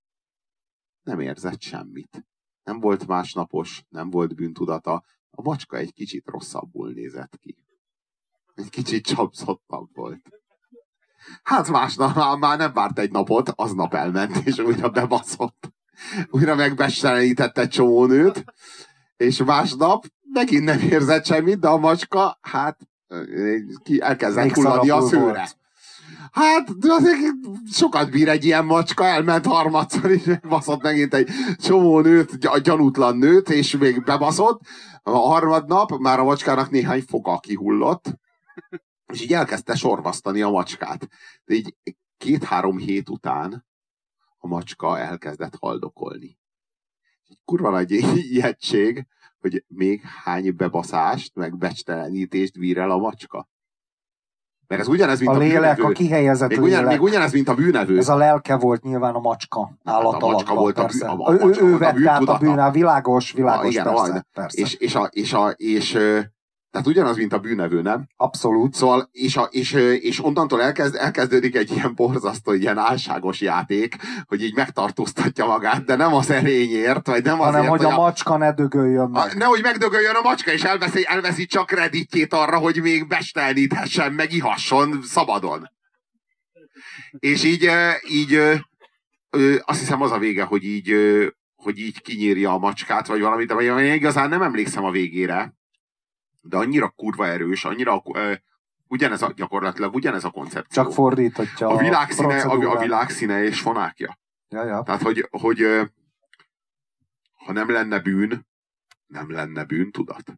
nem érzett semmit. Nem volt másnapos, nem volt bűntudata. A macska egy kicsit rosszabbul nézett ki. Egy kicsit csapszottabb volt. Hát másnap már nem várt egy napot, aznap elment, és újra bebaszott. Újra megbecstelenítette egy csomó nőt, és másnap megint nem érzett semmit, de a macska, hát elkezdett hullani a szőre. Volt. Hát azért sokat bír egy ilyen macska, elment harmadszor, és baszott megint egy csomó nőt, a gyanútlan nőt, és még bebaszott. A harmadnap már a macskának néhány foga kihullott, és így elkezdte sorvasztani a macskát. De így 2-3 hét után a macska elkezdett haldokolni. Kurva nagy ijegység, hogy még hány bebaszást, meg becstelenítést bír el a macska. Mert ez ugyanez, mint A a lélek, bűnevő. a kihelyezett lélek. Még ugyanez, mint a bűnevő. Ez a lelke volt nyilván a macska állat a macska volt persze. a macska Ő volt a vett át a bűnál, világos, igen, persze. És tehát ugyanaz, mint a bűnevő, nem? Abszolút. Szóval, és onnantól elkezdődik egy ilyen borzasztó, ilyen álságos játék, hogy így megtartóztatja magát, de nem az erényért, vagy nem azért, hanem, hogy a macska ne dögöljön meg. Nehogy megdögöljön a macska, és elveszi csak kreditjét arra, hogy még bestelníthessen, meg ihasson szabadon. És így azt hiszem az a vége, hogy így kinyírja a macskát, vagy valamit, de én igazán nem emlékszem a végére, de annyira kurva erős, annyira gyakorlatilag ugyanez a koncepció. Csak fordíthatja a világszíne és fonákja. Ja. Tehát, hogy ha nem lenne bűn, nem lenne bűntudat.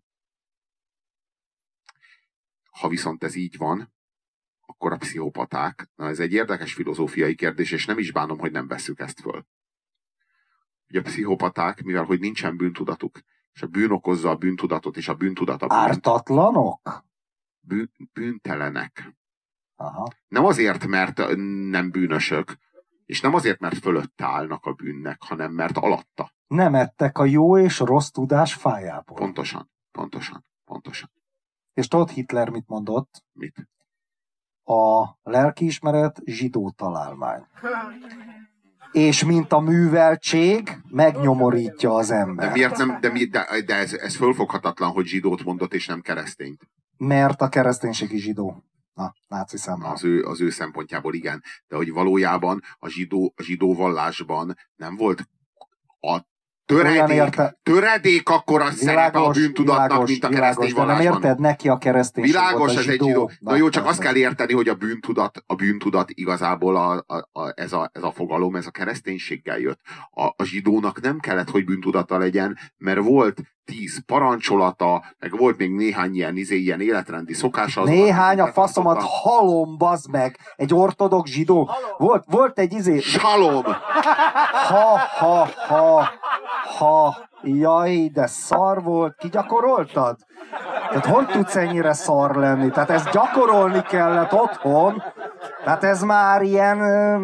Ha viszont ez így van, akkor a pszichopaták, ez egy érdekes filozófiai kérdés, és nem is bánom, hogy nem vesszük ezt föl. Ugye a pszichopaták, mivel hogy nincsen bűntudatuk, és a bűn okozza a bűntudatot, és a bűntudat a bűnt. Ártatlanok? Bűntelenek. Aha. Nem azért, mert nem bűnösök, és nem azért, mert fölötte állnak a bűnnek, hanem mert alatta. Nem ettek a jó és rossz tudás fájából. Pontosan. És tudod Hitler mit mondott? Mit? A lelkiismeret zsidó találmány. És mint a műveltség, megnyomorítja az ember. De miért nem, de ez fölfoghatatlan, hogy zsidót mondott, és nem keresztényt. Mert a kereszténységi zsidó. Na, náci szemmel. Az ő szempontjából igen. De hogy valójában a zsidó vallásban nem volt a töredék akkora szerepe a bűntudatnak, mint a keresztény vallásban. De nem érted, neki a kereszténység világos, volt ez egy zsidó. Na jó, csak azt kell érteni, hogy a bűntudat igazából ez a fogalom, ez a kereszténységgel jött. A zsidónak nem kellett, hogy bűntudata legyen, mert volt 10 parancsolata, meg volt még néhány ilyen életrendi szokása. Néhány a faszomat halom, bazd meg! Egy ortodox zsidó. Volt egy Salom! Jaj, de szar volt. Ki gyakoroltad? Tehát hogy tudsz ennyire szar lenni? Tehát ezt gyakorolni kellett otthon. Tehát ez már ilyen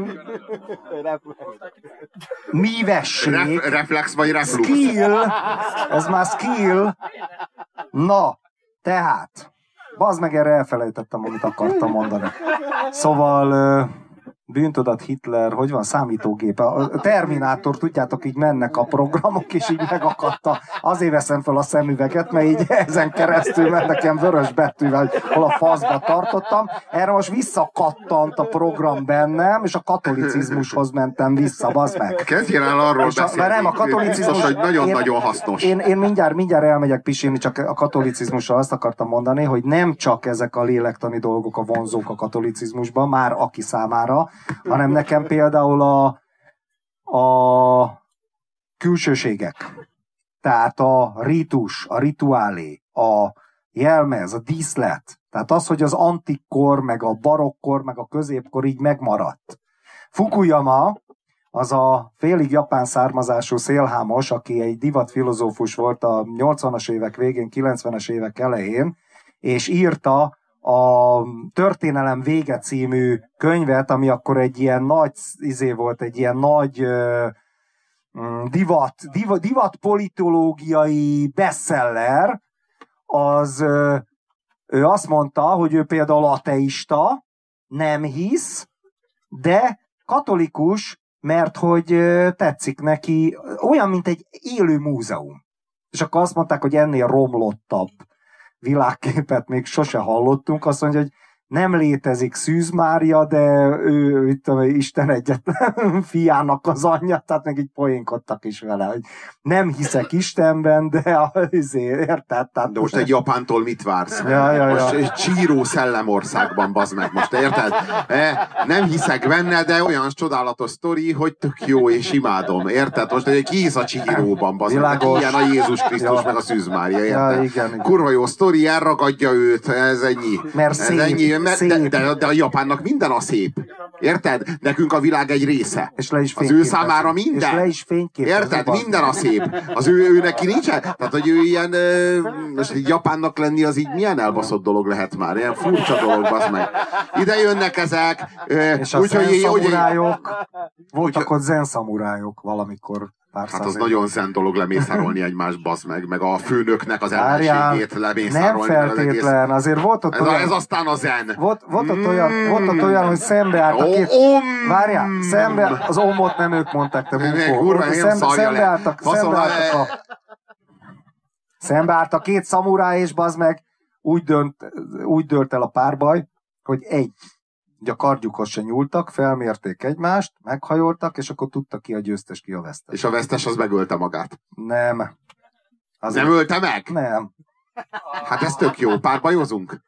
mívesség. Reflex vagy reflux? Skill. Ez már skill. Na, tehát. Bazd meg, erre elfelejtettem, amit akartam mondani. Szóval bűntudat, Hitler, hogy van, számítógép. A Terminátor, tudjátok, így mennek a programok, és így megakadta. Azért veszem fel a szemüveget, mert így ezen keresztül mennek ilyen vörös betűvel, hol a faszba tartottam. Erre most visszakattant a program bennem, és a katolicizmushoz mentem vissza, bazd meg. Kezdjél el arról beszélni. Nem, a katolicizmus... Biztos, hogy nagyon-nagyon hasznos. Én mindjárt elmegyek pisilni, csak a katolicizmusra azt akartam mondani, hogy nem csak ezek a lélektani dolgok a vonzók a katolicizmusban, már aki számára, hanem nekem például a külsőségek. Tehát a ritus, a rituálé, a jelmez, a díszlet. Tehát az, hogy az antikkor, meg a barokkor, meg a középkor így megmaradt. Fukuyama, az a félig japán származású szélhámos, aki egy divatfilozófus volt a 80-as évek végén, 90-es évek elején, és írta a Történelem vége című könyvet, ami akkor egy ilyen nagy volt, egy ilyen nagy divatpolitológiai bestseller, az ő azt mondta, hogy ő például ateista, nem hisz, de katolikus, mert hogy tetszik neki, olyan, mint egy élő múzeum. És akkor azt mondták, hogy ennél romlottabb világképet még sose hallottunk. Azt mondja, hogy nem létezik Szűz Mária, de ő Isten egyetlen fiának az anyja, tehát meg így poénkodtak is vele, hogy nem hiszek Istenben, de érted? De most egy japántól mit vársz? Ja. Most egy csíró szellemországban, bazd meg, most érted? Nem hiszek benne, de olyan csodálatos sztori, hogy tök jó, és imádom, érted? Most ki hisz a csíróban, bazd meg, ilyen a Jézus Krisztus, meg a Szűz Mária, érted? Igen. Kurva jó sztori, elragadja őt, ez ennyi. Mert szép. De a japánnak minden a szép. Érted? Nekünk a világ egy része. És le is az ő számára minden. És le is érted? Minden a szép. Az ő neki nincsen. Tehát, hogy ő ilyen most Japánnak lenni, az így milyen elbaszott dolog lehet már. Ilyen furcsa dolog, bazd meg. Ide jönnek ezek. És a zen-szamurájok. Voltak ott zen-szamurájok valamikor. Hát az nagyon zen dolog lemészárolni egymást, bazd meg a főnöknek az ellenségét lemészárolni. Nem feltétlen, azért volt ott olyan... Ez aztán a zen. Volt ott olyan, hogy szembeállt a két... Várjál, szembe... Az omot nem ők mondták, te munkó. Szembeállt a két szamuráj, és bazd meg úgy dőlt el a párbaj, hogy ugye a kardjukhoz se nyúltak, felmérték egymást, meghajoltak, és akkor tudta ki a győztes, ki a vesztes. És a vesztes az megölte magát? Nem. Nem ölte meg? Nem. Hát ez tök jó, párbajozunk?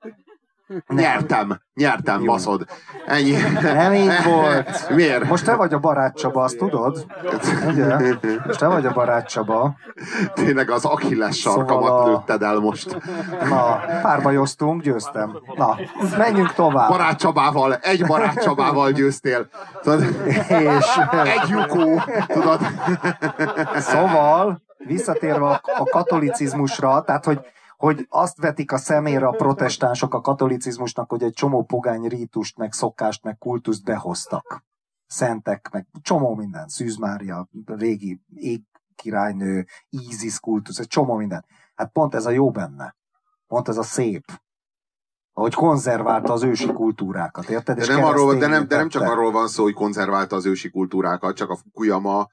Nyertem, baszod. Ennyi. Nem így volt. Miért? Most te vagy a Barát Csaba, azt tudod? Ugye? Most te vagy a Barát Csaba. Tényleg az Achilles sarkamat lőtted el most. Na, párbajoztunk, győztem. Na, menjünk tovább. Barát Csabával győztél. Tudod? És... Egy lyukó, tudod? Szóval, visszatérve a katolicizmusra, tehát, hogy azt vetik a szemére a protestánsok a katolicizmusnak, hogy egy csomó pogány rítust, meg szokást, meg kultuszt behoztak. Szentek, meg csomó minden. Szűz Mária, régi égkirálynő, Ízisz kultusz, egy csomó minden. Hát pont ez a jó benne. Pont ez a szép. Ahogy konzerválta az ősi kultúrákat, érted? De nem csak arról van szó, hogy konzerválta az ősi kultúrákat, csak a Fukuyama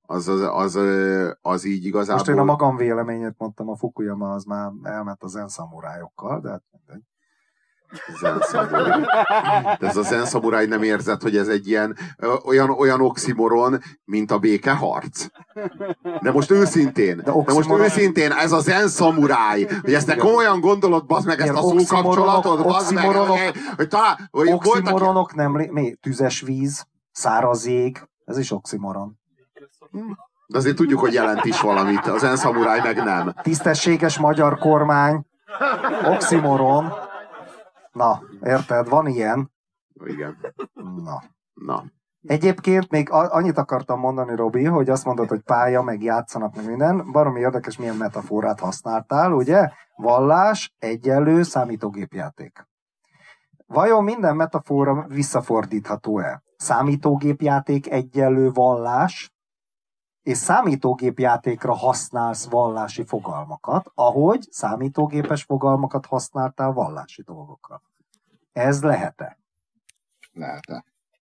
az így igazából... Most én a magam véleményét mondtam, a Fukuyama az már elment a zen-szamurájokkal, de hát mindegy. Zen-szamuráj. De ez a zen-szamuráj nem érzed, hogy ez egy ilyen olyan oximoron, mint a békeharc? De most őszintén, ez a zen-szamuráj, hogy ezt te komolyan gondolod, bazd meg ezt a szókapcsolatot, bazd meg, hogy oximoronok nem... Mi? Tüzes víz, száraz jég, ez is oximoron. De azért tudjuk, hogy jelent is valamit. Az zen-szamuráj meg nem. Tisztességes magyar kormány. Oximoron. Na, érted? Van ilyen. Igen. Na. Egyébként még annyit akartam mondani, Robi, hogy azt mondod, hogy pálya, meg játszanak, meg minden. Baromi érdekes, milyen metaforát használtál, ugye? Vallás, egyenlő, számítógépjáték. Vajon minden metafora visszafordítható-e? Számítógépjáték egyenlő vallás, és számítógépjátékra használsz vallási fogalmakat, ahogy számítógépes fogalmakat használtál vallási dolgokra. Ez lehet-e? Lehet-e?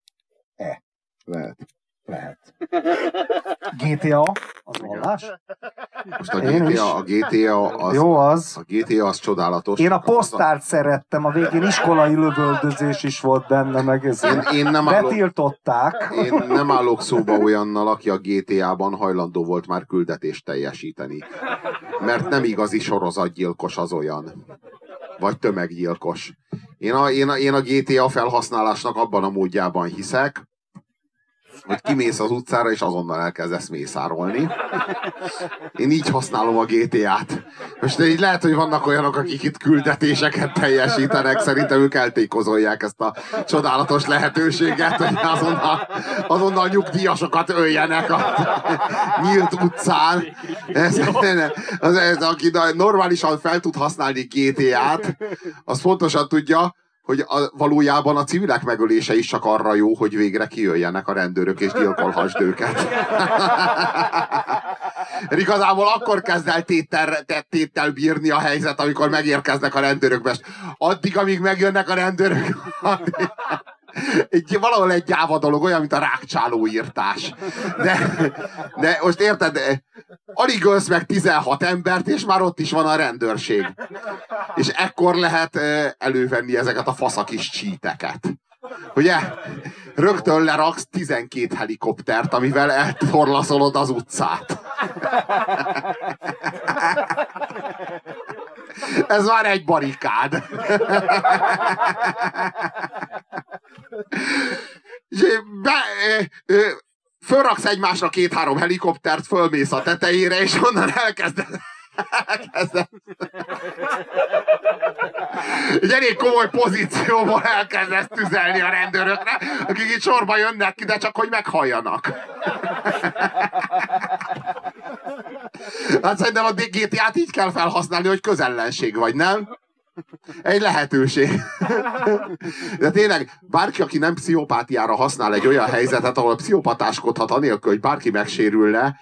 Lehet. GTA az vallás? Most a GTA az... Jó az. A GTA az csodálatos. Én a posztárt szerettem, a végén iskolai lövöldözés is volt benne, meg ezért betiltották. Én nem állok szóba olyannal, aki a GTA-ban hajlandó volt már küldetést teljesíteni. Mert nem igazi sorozatgyilkos az olyan. Vagy tömeggyilkos. Én a GTA felhasználásnak abban a módjában hiszek, hogy kimész az utcára, és azonnal elkezdesz mészárolni. Én így használom a GTA-t. Most így lehet, hogy vannak olyanok, akik itt küldetéseket teljesítenek, szerintem ők eltékozolják ezt a csodálatos lehetőséget, hogy azonnal nyugdíjasokat öljenek a nyílt utcán. Aki normálisan fel tud használni GTA-t, az pontosan tudja, hogy valójában a civilek megölése is csak arra jó, hogy végre kijöjjenek a rendőrök és gyilkolhassd őket. Igazából akkor kezd el téttel bírni a helyzet, amikor megérkeznek a rendőrök. Mert addig, amíg megjönnek a rendőrök, valahol egy gyáva dolog, olyan, mint a rákcsálóírtás. De most érted, alig ölsz meg 16 embert, és már ott is van a rendőrség. És ekkor lehet elővenni ezeket a faszakis csíteket. Ugye? Rögtön leraksz 12 helikoptert, amivel eltorlaszolod az utcát. Ez már egy barikád. Fölraksz egymásra 2-3 helikoptert, fölmész a tetejére, és onnan elkezded Egy elég komoly pozícióból elkezdesz tüzelni a rendőrökre, akik itt sorba jönnek ki, de csak hogy meghalljanak. Hát szerintem a GTA-t így kell felhasználni, hogy közellenség vagy, nem? Egy lehetőség. De tényleg, bárki, aki nem pszichopátiára használ egy olyan helyzetet, ahol pszichopatáskodhat anélkül, hogy bárki megsérülne,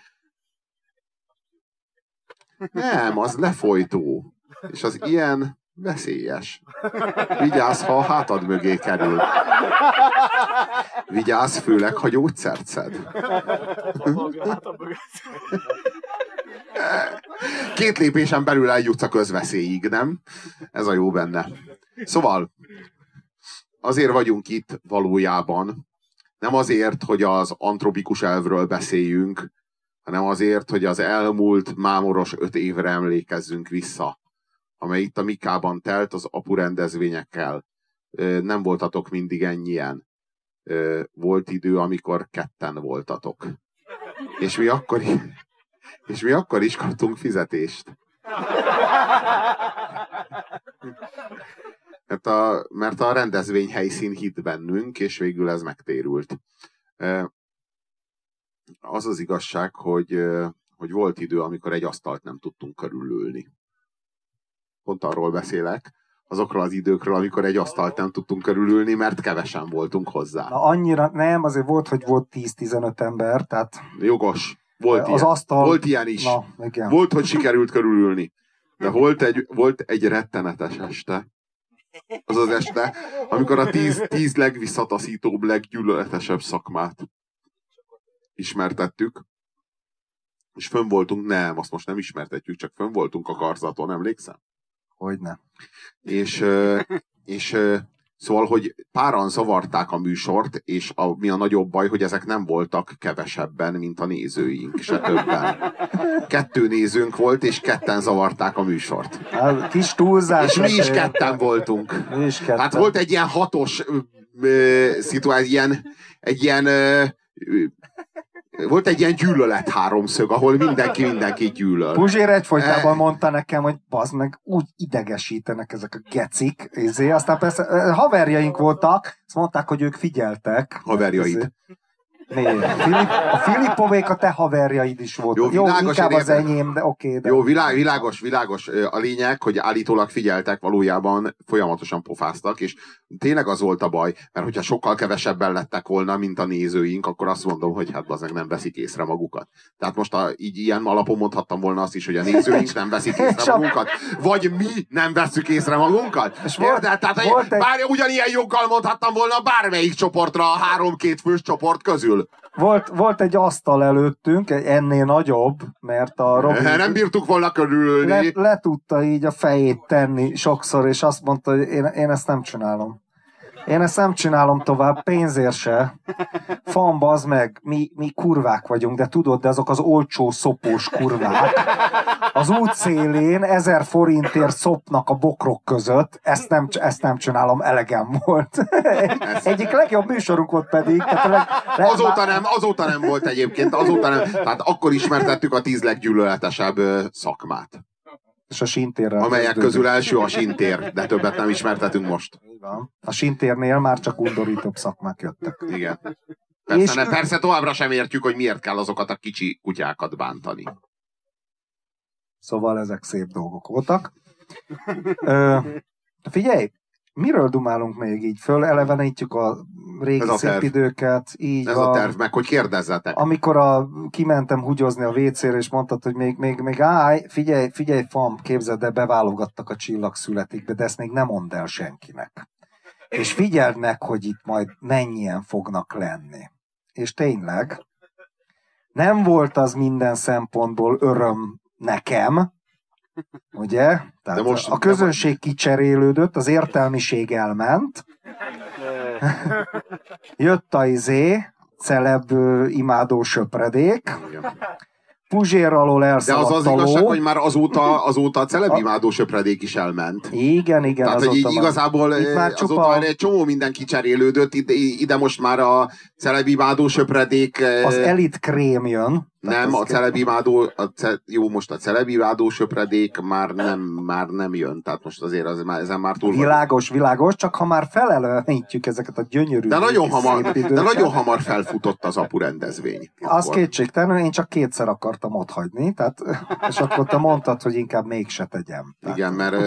nem, az lefolytó. És az ilyen veszélyes. Vigyázz, ha a hátad mögé kerül. Vigyázz, főleg, ha gyógyszert szed. 2 lépésen belül eljutsz a közveszélyig, nem? Ez a jó benne. Szóval, azért vagyunk itt valójában, nem azért, hogy az antropikus elvről beszéljünk, hanem azért, hogy az elmúlt mámoros 5 évre emlékezzünk vissza, amely itt a Mikában telt az apu rendezvényekkel. Nem voltatok mindig ennyien. Volt idő, amikor 2-en voltatok. És mi akkor is kaptunk fizetést. Mert a rendezvény helyszín hitt bennünk, és végül ez megtérült. Az az igazság, hogy volt idő, amikor egy asztalt nem tudtunk körülülni. Pont arról beszélek, azokról az időkről, amikor egy asztalt nem tudtunk körülülni, mert kevesen voltunk hozzá. Na, annyira nem, azért volt, hogy volt 10-15 ember, tehát... Jogos. Volt ilyen. Asztal... Volt ilyen is. Na, igen. Volt, hogy sikerült körülülni. De volt egy rettenetes este. Az az este, amikor a 10 legvisszataszítóbb, leggyűlöletesebb szakmát ismertettük. És fönn voltunk, nem, azt most nem ismertetjük, csak fönn voltunk a karzaton, emlékszem? Hogyne. És szóval, hogy páran zavarták a műsort, és mi a nagyobb baj, hogy ezek nem voltak kevesebben, mint a nézőink, se többen. 2 nézőnk volt, és 2-en zavarták a műsort. A kis túlzás. És mi is 2-en voltunk. Hát volt egy ilyen 6-os szituáció, volt egy ilyen gyűlölet háromszög, ahol mindenki gyűlöl. Puzsér egyfolytában mondta nekem, hogy bazd meg, úgy idegesítenek ezek a gecik. Aztán persze haverjaink voltak, azt mondták, hogy ők figyeltek. Haverjaid. A Filippovék a te haverjaid is voltak. Jó, inkább az enyém, de oké. De... Jó, világos. A lényeg, hogy állítólag figyeltek, valójában folyamatosan pofáztak, és tényleg az volt a baj, mert hogyha sokkal kevesebben lettek volna, mint a nézőink, akkor azt mondom, hogy hát bazdmeg nem veszik észre magukat. Tehát most így ilyen alapon mondhattam volna azt is, hogy a nézőink nem veszik észre magunkat, vagy mi nem vesszük észre magunkat. Bár ugyanilyen joggal mondhattam volna bármelyik csoportra a 3-2 fős csoport közül. Volt egy asztal előttünk, ennél nagyobb, mert a Robi... Nem bírtuk volna körülölni. Le tudta így a fejét tenni sokszor, és azt mondta, hogy én ezt nem csinálom. Én ezt nem csinálom tovább, pénzért se. Fan, bazd meg, mi kurvák vagyunk, de tudod, de azok az olcsó szopós kurvák. Az út szélén 1000 forintért szopnak a bokrok között, ezt nem csinálom, elegem volt. Egyik legjobb műsorunk volt pedig. Azóta nem volt egyébként, tehát akkor ismertettük a 10 leggyűlöletesebb szakmát. És a sintérrel amelyek közül első a sintér, de többet nem ismertetünk most. A sintérnél már csak undorítóbb szakmák jöttek. Igen. Persze továbbra sem értjük, hogy miért kell azokat a kicsi kutyákat bántani. Szóval ezek szép dolgok voltak. Figyelj, miről dumálunk még így? Fölelevenítjük a régi szép időket. Így ez a terv, meg hogy kérdezzetek. Amikor kimentem húgyozni a WC-re, és mondtad, hogy még állj, figyelj, fam, képzeld, de beválogattak a Csillagszületikbe, de ezt még nem mondd el senkinek. És figyeld meg, hogy itt majd mennyien fognak lenni. És tényleg, nem volt az minden szempontból öröm nekem, ugye? Tehát most, a közönség kicserélődött, az értelmiség elment. Jött a celeb imádó söpredék. Puzsér alól elszaladt de az igazság, hogy már azóta a celeb imádó söpredék is elment. Igen. Tehát, hogy igazából azóta egy csomó minden kicserélődött, ide most már a celeb imádó söpredék... Az elit krém jön. Nem, a celebimádó, jó, most a celebimádó söpredék már nem jön, tehát most azért ezen már túl Világos, csak ha már felelevenítjük ezeket a gyönyörű... De nagyon hamar felfutott az apu rendezvény. Az kétségtelen, én csak 2-szer akartam otthagyni, tehát, és akkor te mondtad, hogy inkább mégse tegyem. Tehát...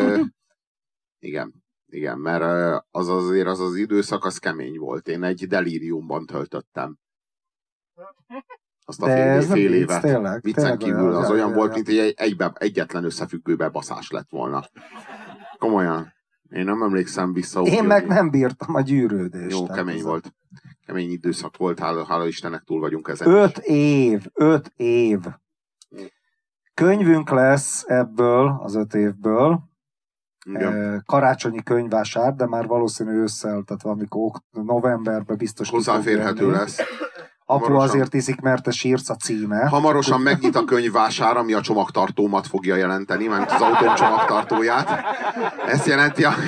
Igen, mert az az időszak, az kemény volt. Én egy delíriumban töltöttem. Azt a fél évet. Viccen kívül az olyan volt, mint hogy egyetlen összefüggő bebaszás lett volna. Komolyan. Én nem emlékszem vissza. Én meg nem bírtam a gyűrődést. Jó, kemény volt. Kemény időszak volt, hála Istennek túl vagyunk ezen. 5 év. Könyvünk lesz ebből, az 5 évből. Igen. Karácsonyi könyvvásár, de már valószínű ősszel, tehát valamikor novemberben biztos hozzáférhető lesz. Apu azért iszik, mert te sírsz a címe. Hamarosan megnyit a könyvvásár, ami a csomagtartómat fogja jelenteni, mert az autóm csomagtartóját. Ezt jelenti a...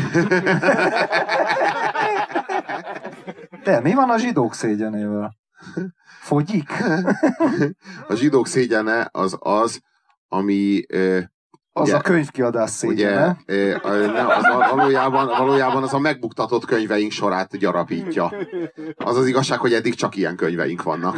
De mi van a zsidók szégyenével? Fogyik? A zsidók szégyene az, ami... Az ugye, a könyvkiadás szégyene. Ugye, valójában az a megbuktatott könyveink sorát gyarapítja. Az az igazság, hogy eddig csak ilyen könyveink vannak.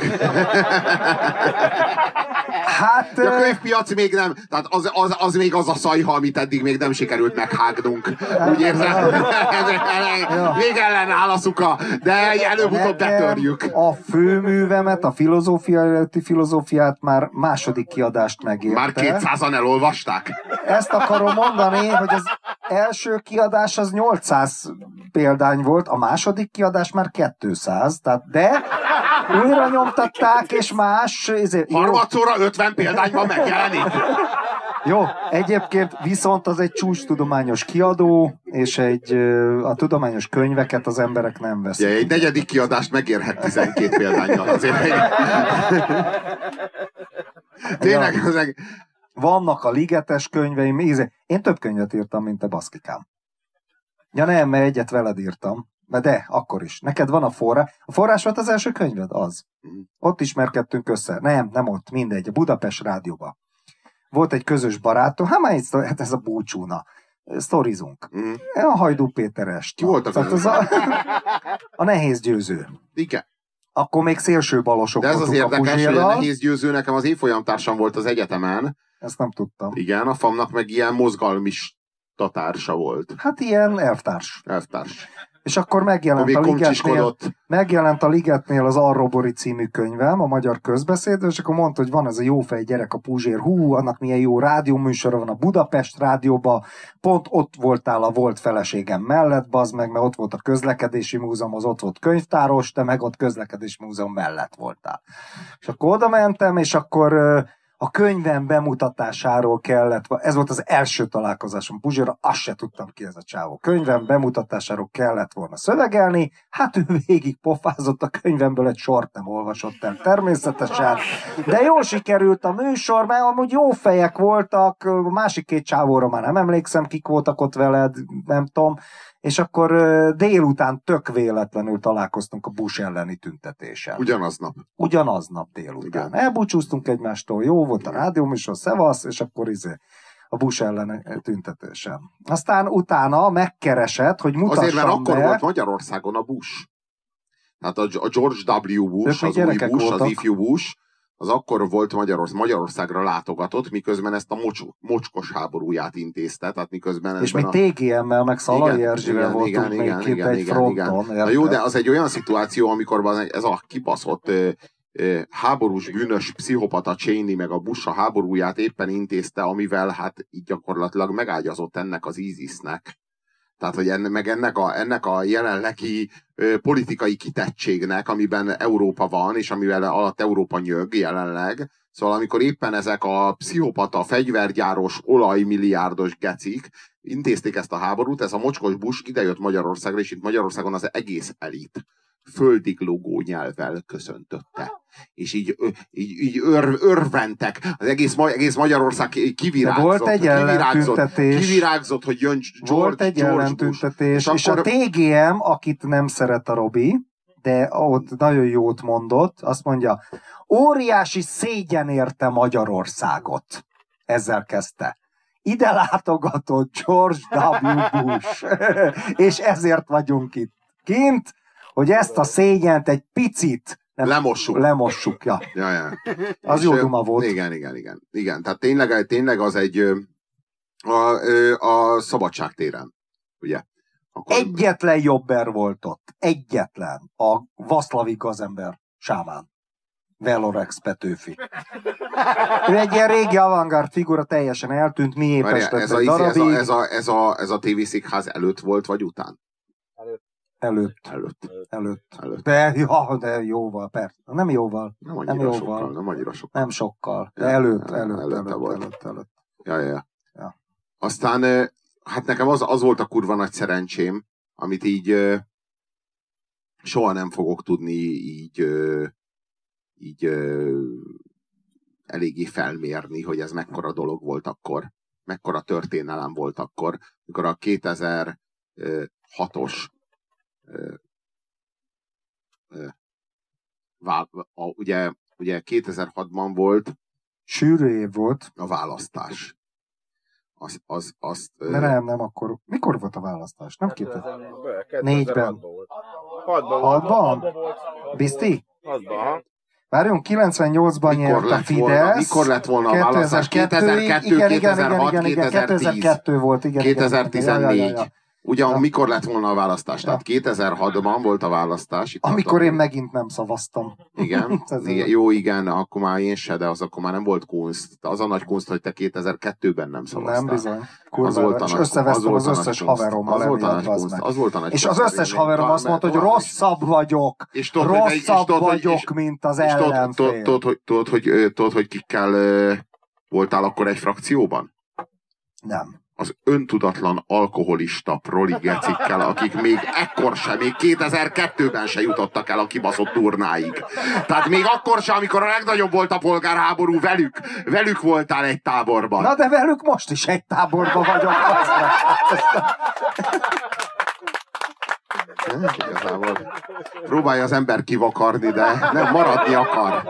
Hát... De a könyvpiac még nem, tehát az még az a szajha, amit eddig még nem sikerült meghágnunk. Úgy érzem, még ellenáll a szuka, de előbb-utóbb betörjük. A főművemet, a filozófiát már második kiadást megérte. Már 200-an elolvasták? Ezt akarom mondani, hogy az első kiadás az 800 példány volt, a második kiadás már 200, tehát de újra nyomtatták, és más... Harmadszorra 50 példányban megjelenik. Jó, egyébként viszont az egy csúcstudományos kiadó, és a tudományos könyveket az emberek nem veszik. Ja, egy negyedik kiadást megérhet 12 példánnyal. Azért tényleg, ja. Vannak a ligetes könyveim, én több könyvet írtam, mint te, baszkikám. Ja nem, mert egyet veled írtam. De akkor is. Neked van a forrás. A forrás volt az első könyved? Az. Ott ismerkedtünk össze. Nem ott, mindegy. A Budapest Rádióban. Volt egy közös barátom. Hát ez a búcsúna. Sztorizunk. A Hajdú Péteres. Ki volt a nehéz győző. Igen. Akkor még szélső balosok. De ez az érdekes, hogy a nehéz győző nekem az évfolyamtársam volt az egyetemen. Ezt nem tudtam. Igen, a famnak meg ilyen mozgalmista társa volt. Hát ilyen elvtárs. Elvtárs. És akkor megjelent a Ligetnél az Arrobori című könyvem, a magyar közbeszéd, és akkor mondta, hogy van ez a jófej gyerek a Puzsér, annak milyen jó rádióműsora van a Budapest Rádióban, pont ott voltál a volt feleségem mellett, bazd meg, mert ott volt a közlekedési múzeum, az ott volt könyvtáros, te meg ott közlekedési múzeum mellett voltál. És akkor oda mentem, és akkor a könyvem bemutatásáról kellett, ez volt az első találkozásom Puzsérra, azt se tudtam ki ez a csávó. Könyvem bemutatásáról kellett volna szövegelni, hát ő végig pofázott a könyvemből, egy sort nem olvasott el természetesen, de jól sikerült a műsor, mert amúgy jó fejek voltak, a másik 2 csávóra már nem emlékszem, kik voltak ott veled, nem tudom, és akkor délután tök véletlenül találkoztunk a Bush elleni tüntetésen. Ugyanaznap délután. Igen. Elbúcsúztunk egymástól, jó volt a rádióműsor, szevasz, és akkor a Bush elleni tüntetésen. Aztán utána megkeresett, hogy mutassam azért, mert akkor volt Magyarországon a Bush. Tehát a George W. Bush, az új Bush, voltak. Az ifjú Bush, az akkor volt Magyarországra látogatott, miközben ezt a mocskos háborúját intézte, tehát miközben... És mi TGM-mel, meg Szalai Erzsivel voltunk még kint egy fronton. Na jó, de az egy olyan szituáció, amikor ez a kibaszott háborús bűnös pszichopata Cheney meg a Bush a háborúját éppen intézte, amivel hát így gyakorlatilag megágyazott ennek az ISIS-nek. Tehát, hogy ennek a jelenlegi politikai kitettségnek, amiben Európa van, és amivel alatt Európa nyög jelenleg. Szóval amikor éppen ezek a pszichopata, fegyvergyáros, olajmilliárdos gecik intézték ezt a háborút, ez a mocskos Bush idejött Magyarországra, és itt Magyarországon az egész elit földiglógó nyelvvel köszöntötte. És így örventek. Az egész Magyarország kivirágzott, hogy jön George. Volt egy ellentüntetés, és a TGM, akit nem szeret a Robi, de ott nagyon jót mondott, azt mondja, óriási szégyen érte Magyarországot. Ezzel kezdte. Ide látogatott George W. Bush, és ezért vagyunk itt kint, hogy ezt a szégyent egy picit lemossuk. Ja. Ja. Az jó duma volt. Igen. Tehát tényleg az egy a szabadságtéren, ugye? Akkor... Egyetlen jobber volt ott. Egyetlen. A Vaszlavi gazember sámán. Velorex Petőfi. Ő egy ilyen régi avantgárd figura, teljesen eltűnt, mi épes lett egy darabig. Ez a tévészékház előtt volt, vagy után? Előtt. De jóval, persze. Nem jóval. Nem annyira sokkal. Nem sokkal. De előtt. Ja. Aztán, hát nekem az volt a kurva nagy szerencsém, amit így soha nem fogok tudni így eléggé felmérni, hogy ez mekkora dolog volt akkor, mekkora történelem volt akkor, mikor a 2006-os ugye 2006-ban volt sűrű év volt a választás. Nem, akkor. Mikor volt a választás? Nem 2004-ben. 6-ban? Bizti? 6-ban. Várjunk, 98-ban nyert a Fidesz. Mikor lett volna a választás? 2002, 2006, 2002 volt, igen. 2014. Ugyan mikor lett volna a választás? Tehát 2006-ban volt a választás. Amikor én megint nem szavaztam. Igen? Igen, akkor már én se, de az akkor már nem volt kunst. Az a nagy kunst, hogy te 2002-ben nem szavaztál. Nem bizony. És összevesztem az összes haverommal. Az volt a nagy és az összes haverom azt mondta, hogy rosszabb vagyok. Rosszabb vagyok, mint az ellenfél. Tudod, hogy kikkel voltál akkor egy frakcióban? Nem. Az öntudatlan alkoholista proligecikkel, akik még 2002-ben se jutottak el a kibaszott turnáig. Tehát még akkor se, amikor a legnagyobb volt a polgárháború, velük voltál egy táborban. Na de velük most is egy táborban vagyok. Igazából próbálja az ember kivakarni, de nem maradni akar.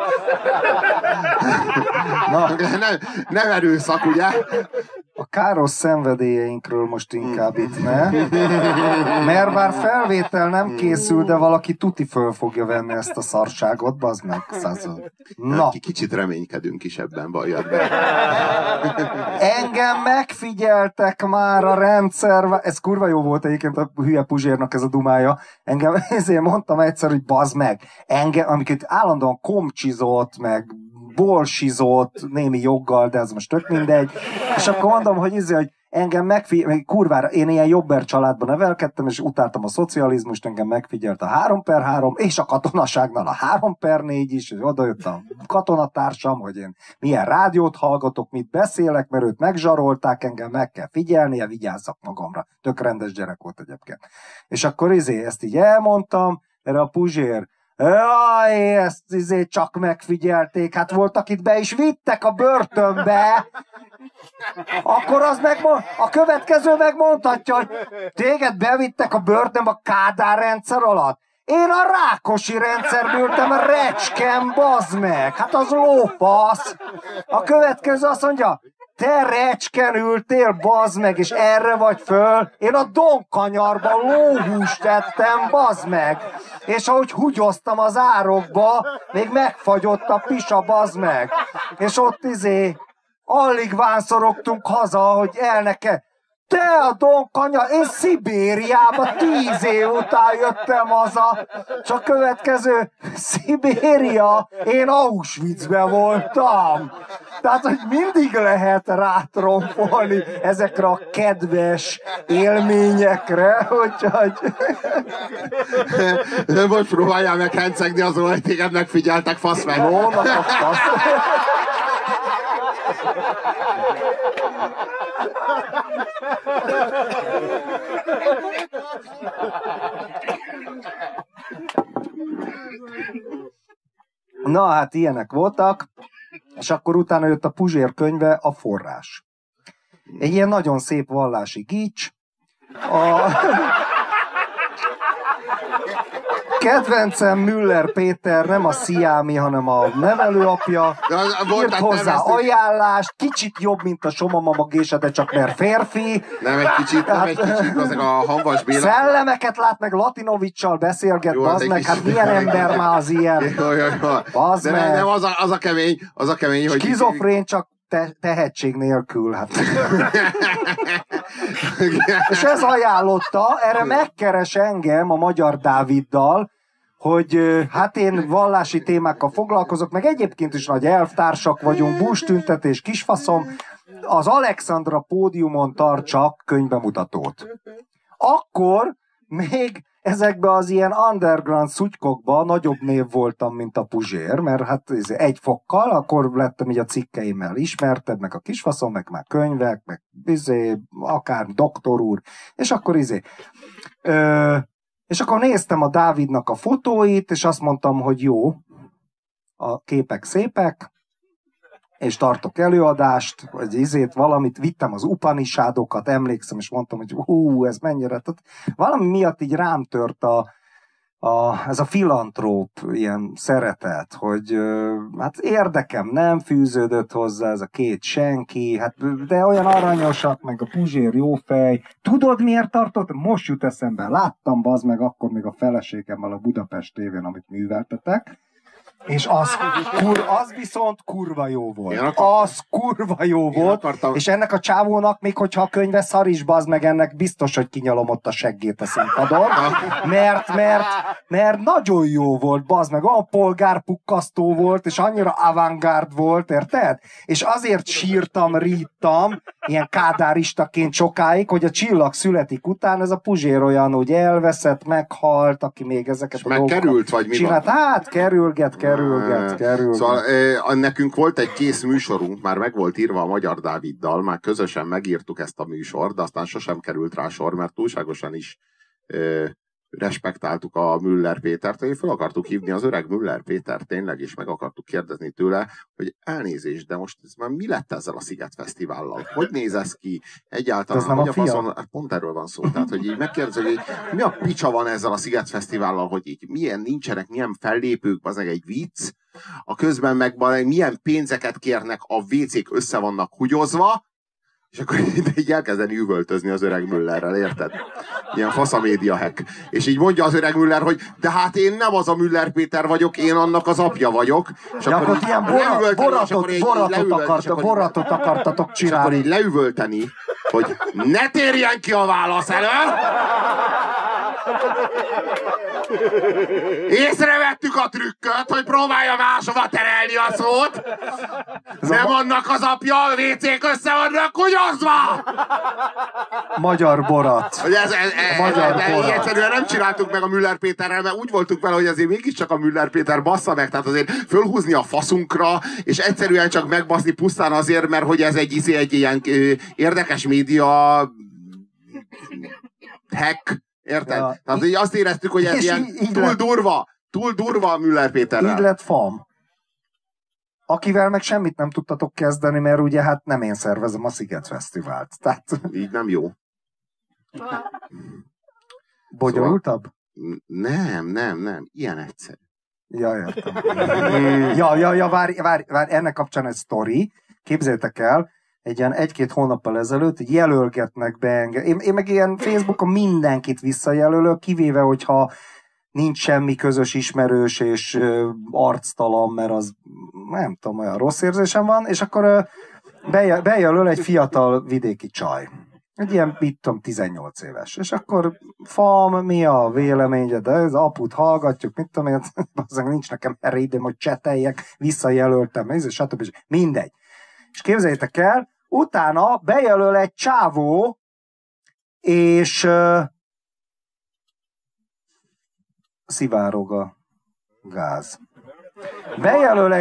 Nem erőszak, ugye? A káros szenvedélyeinkről most inkább itt, ne? Mert bár felvétel nem készül, de valaki tuti föl fogja venni ezt a szarságot, bazd meg, százal. Na. Kicsit reménykedünk is ebben, bajad be. Engem megfigyeltek már a rendszerben. Ez kurva jó volt egyébként a hülye Puzsérnak ez a dumája. Engem ezért mondtam egyszer, hogy bazd meg. Engem, amiket állandóan komcsizott, meg bolsizott, némi joggal, de ez most tök mindegy. És akkor mondom, hogy engem kurvára, én ilyen jobber családban nevelkedtem, és utáltam a szocializmust, engem megfigyelt a 3x3, és a katonaságnál a 3x4 is, és oda jött a katonatársam, hogy én milyen rádiót hallgatok, mit beszélek, mert őt megzsarolták, engem meg kell figyelnie, vigyázzak magamra. Tök rendes gyerek volt egyébként. És akkor ezt így elmondtam, erre a Puzsér, jaj, ezt csak megfigyelték, hát volt, akit be is vittek a börtönbe, akkor az a következő megmondhatja, hogy téged bevittek a börtönbe a Kádár rendszer alatt. Én a Rákosi rendszerbe ültem, a recskem, bazd meg, hát az lófasz. A következő azt mondja, te recsken ültél, bazd meg, és erre vagy föl. Én a Donkanyarban lóhúst tettem, bazd meg. És ahogy húgyoztam az árokba, még megfagyott a pisa, bazd meg. És ott alig vánszorogtunk haza, hogy elneke. Te a Donkanyar, én Szibériába 10 év után jöttem haza. Csak következő, Szibéria, én Auschwitzben voltam. Tehát, hogy mindig lehet rátromfolni ezekre a kedves élményekre, úgyhogy... Most próbáljál meg hencegni azon, hogy téged megfigyeltek, fasz meg. Na hát ilyenek voltak, és akkor utána jött a Puzsér könyve, A forrás. Egy ilyen nagyon szép vallási gics. Kedvencem Müller Péter, nem a Sziámi, hanem a nevelőapja. Írt hozzá ajánlást, kicsit jobb, mint a Soma Mama Gése, de csak mert férfi. Nem egy kicsit, azok a Hanvas Béla. Szellemeket lát, meg Latinovics-sal beszélget, bazd meg, hát milyen ember már az ilyen. Bazd meg. Nem, az a kemény, hogy... Skizofrén, csak tehetség nélkül. Hát. És ez ajánlotta, erre megkeres engem a Magyar Dáviddal, hogy hát én vallási témákkal foglalkozok, meg egyébként is nagy elvtársak vagyunk, bústüntetés, kisfaszom, az Alexandra pódiumon tartsak könyvbemutatót. Akkor még ezekben az ilyen underground szutykokban nagyobb név voltam, mint a Puzsér, mert hát egy fokkal, akkor lettem így a cikkeimmel ismertebb, meg a kisfaszom, meg már könyvek, meg akár doktor úr, és akkor és akkor néztem a Dávidnak a fotóit, és azt mondtam, hogy jó, a képek szépek, és tartok előadást, vagy valamit, vittem az Upanisádokat, emlékszem, és mondtam, hogy ez mennyire, tehát valami miatt így rám tört ez a filantróp ilyen szeretet, hogy hát érdekem nem fűződött hozzá, ez a két senki, hát de olyan aranyosak, meg a Puzsér jó fej. Tudod miért tartott? Most jut eszembe, láttam, bazd meg, akkor még a feleségemmel a Budapest tévén, amit műveltetek, és az viszont kurva jó volt. Az kurva jó volt, és ennek a csávónak, még hogyha a könyve szar is, bazd meg, ennek biztos, hogy kinyalom ott a seggét a színpadon, mert nagyon jó volt, bazd meg, olyan polgárpukkasztó volt, és annyira avantgárd volt, érted? És azért sírtam, ríttam, ilyen kádáristaként sokáig, hogy a Csillag születik után ez a Puzsér olyan, hogy elveszett, meghalt, aki még ezeket és a dolgokat megkerült, vagy mi csinált. van? Hát kerülget. Szóval nekünk volt egy kész műsorunk, már meg volt írva a Magyar Dáviddal, már közösen megírtuk ezt a műsort, de aztán sosem került rá sor, mert túlságosan is respektáltuk a Müller Pétert, hogy fel akartuk hívni az öreg Müller Pétert tényleg, és meg akartuk kérdezni tőle, hogy elnézést, de most ez már mi lett ezzel a Sziget Fesztivállal? Hogy néz ez ki? Egyáltalán, hogy a faszon, pont erről van szó, tehát, hogy így megkérdező, hogy mi a picsa van ezzel a Sziget Fesztivállal, hogy így nincsenek milyen fellépők, az egy vicc, a közben meg milyen pénzeket kérnek, a WC-k össze vannak húgyozva, és akkor így elkezdeni üvöltözni az öreg Müllerrel, érted? Ilyen faszamédia hack. És így mondja az öreg Müller, hogy de hát én nem az a Müller Péter vagyok, én annak az apja vagyok. És ja, akkor ilyen boratot akartatok csinálni. És akkor így leüvölteni, hogy ne térjen ki a válasz elől! Észrevettük a trükköt, hogy próbálja máshova terelni a szót. Nem annak az apja, a WC-k össze vannak kutyozva! Magyar borat. Hogy így egyszerűen nem csináltuk meg a Müller Péterrel, mert úgy voltunk vele, hogy azért mégiscsak a Müller Péter bassza meg, tehát azért fölhúzni a faszunkra, és egyszerűen csak megbaszni pusztán azért, mert hogy ez egy ilyen érdekes média hack. Érted? Ja, tehát így azt éreztük, hogy ez ilyen túl durva a Müller Péterrel. Így lett FAM. Akivel meg semmit nem tudtatok kezdeni, mert ugye hát nem én szervezem a Sziget Fesztivált. Tehát... Így nem jó. Bonyolultabb? Szóval, nem. Ilyen egyszerű. Ja, értem. Várj, ennek kapcsán egy sztori. Képzeljétek el, egy ilyen 1-2 hónappal ezelőtt így jelölgetnek be engem. Én meg ilyen Facebookon mindenkit visszajelölök, kivéve, hogyha nincs semmi közös ismerős és arctalan, mert az nem tudom, olyan rossz érzésem van, és akkor bejelöl egy fiatal vidéki csaj. Egy ilyen, 18 éves. És akkor FAM, mi a véleményed? De az aput hallgatjuk, mit tudom én, azon nincs nekem erre időm, hogy cseteljek, visszajelöltem, stb. Mindegy. És képzeljétek el, utána bejelöl egy csávó, és szivárog a gáz. Bejelöl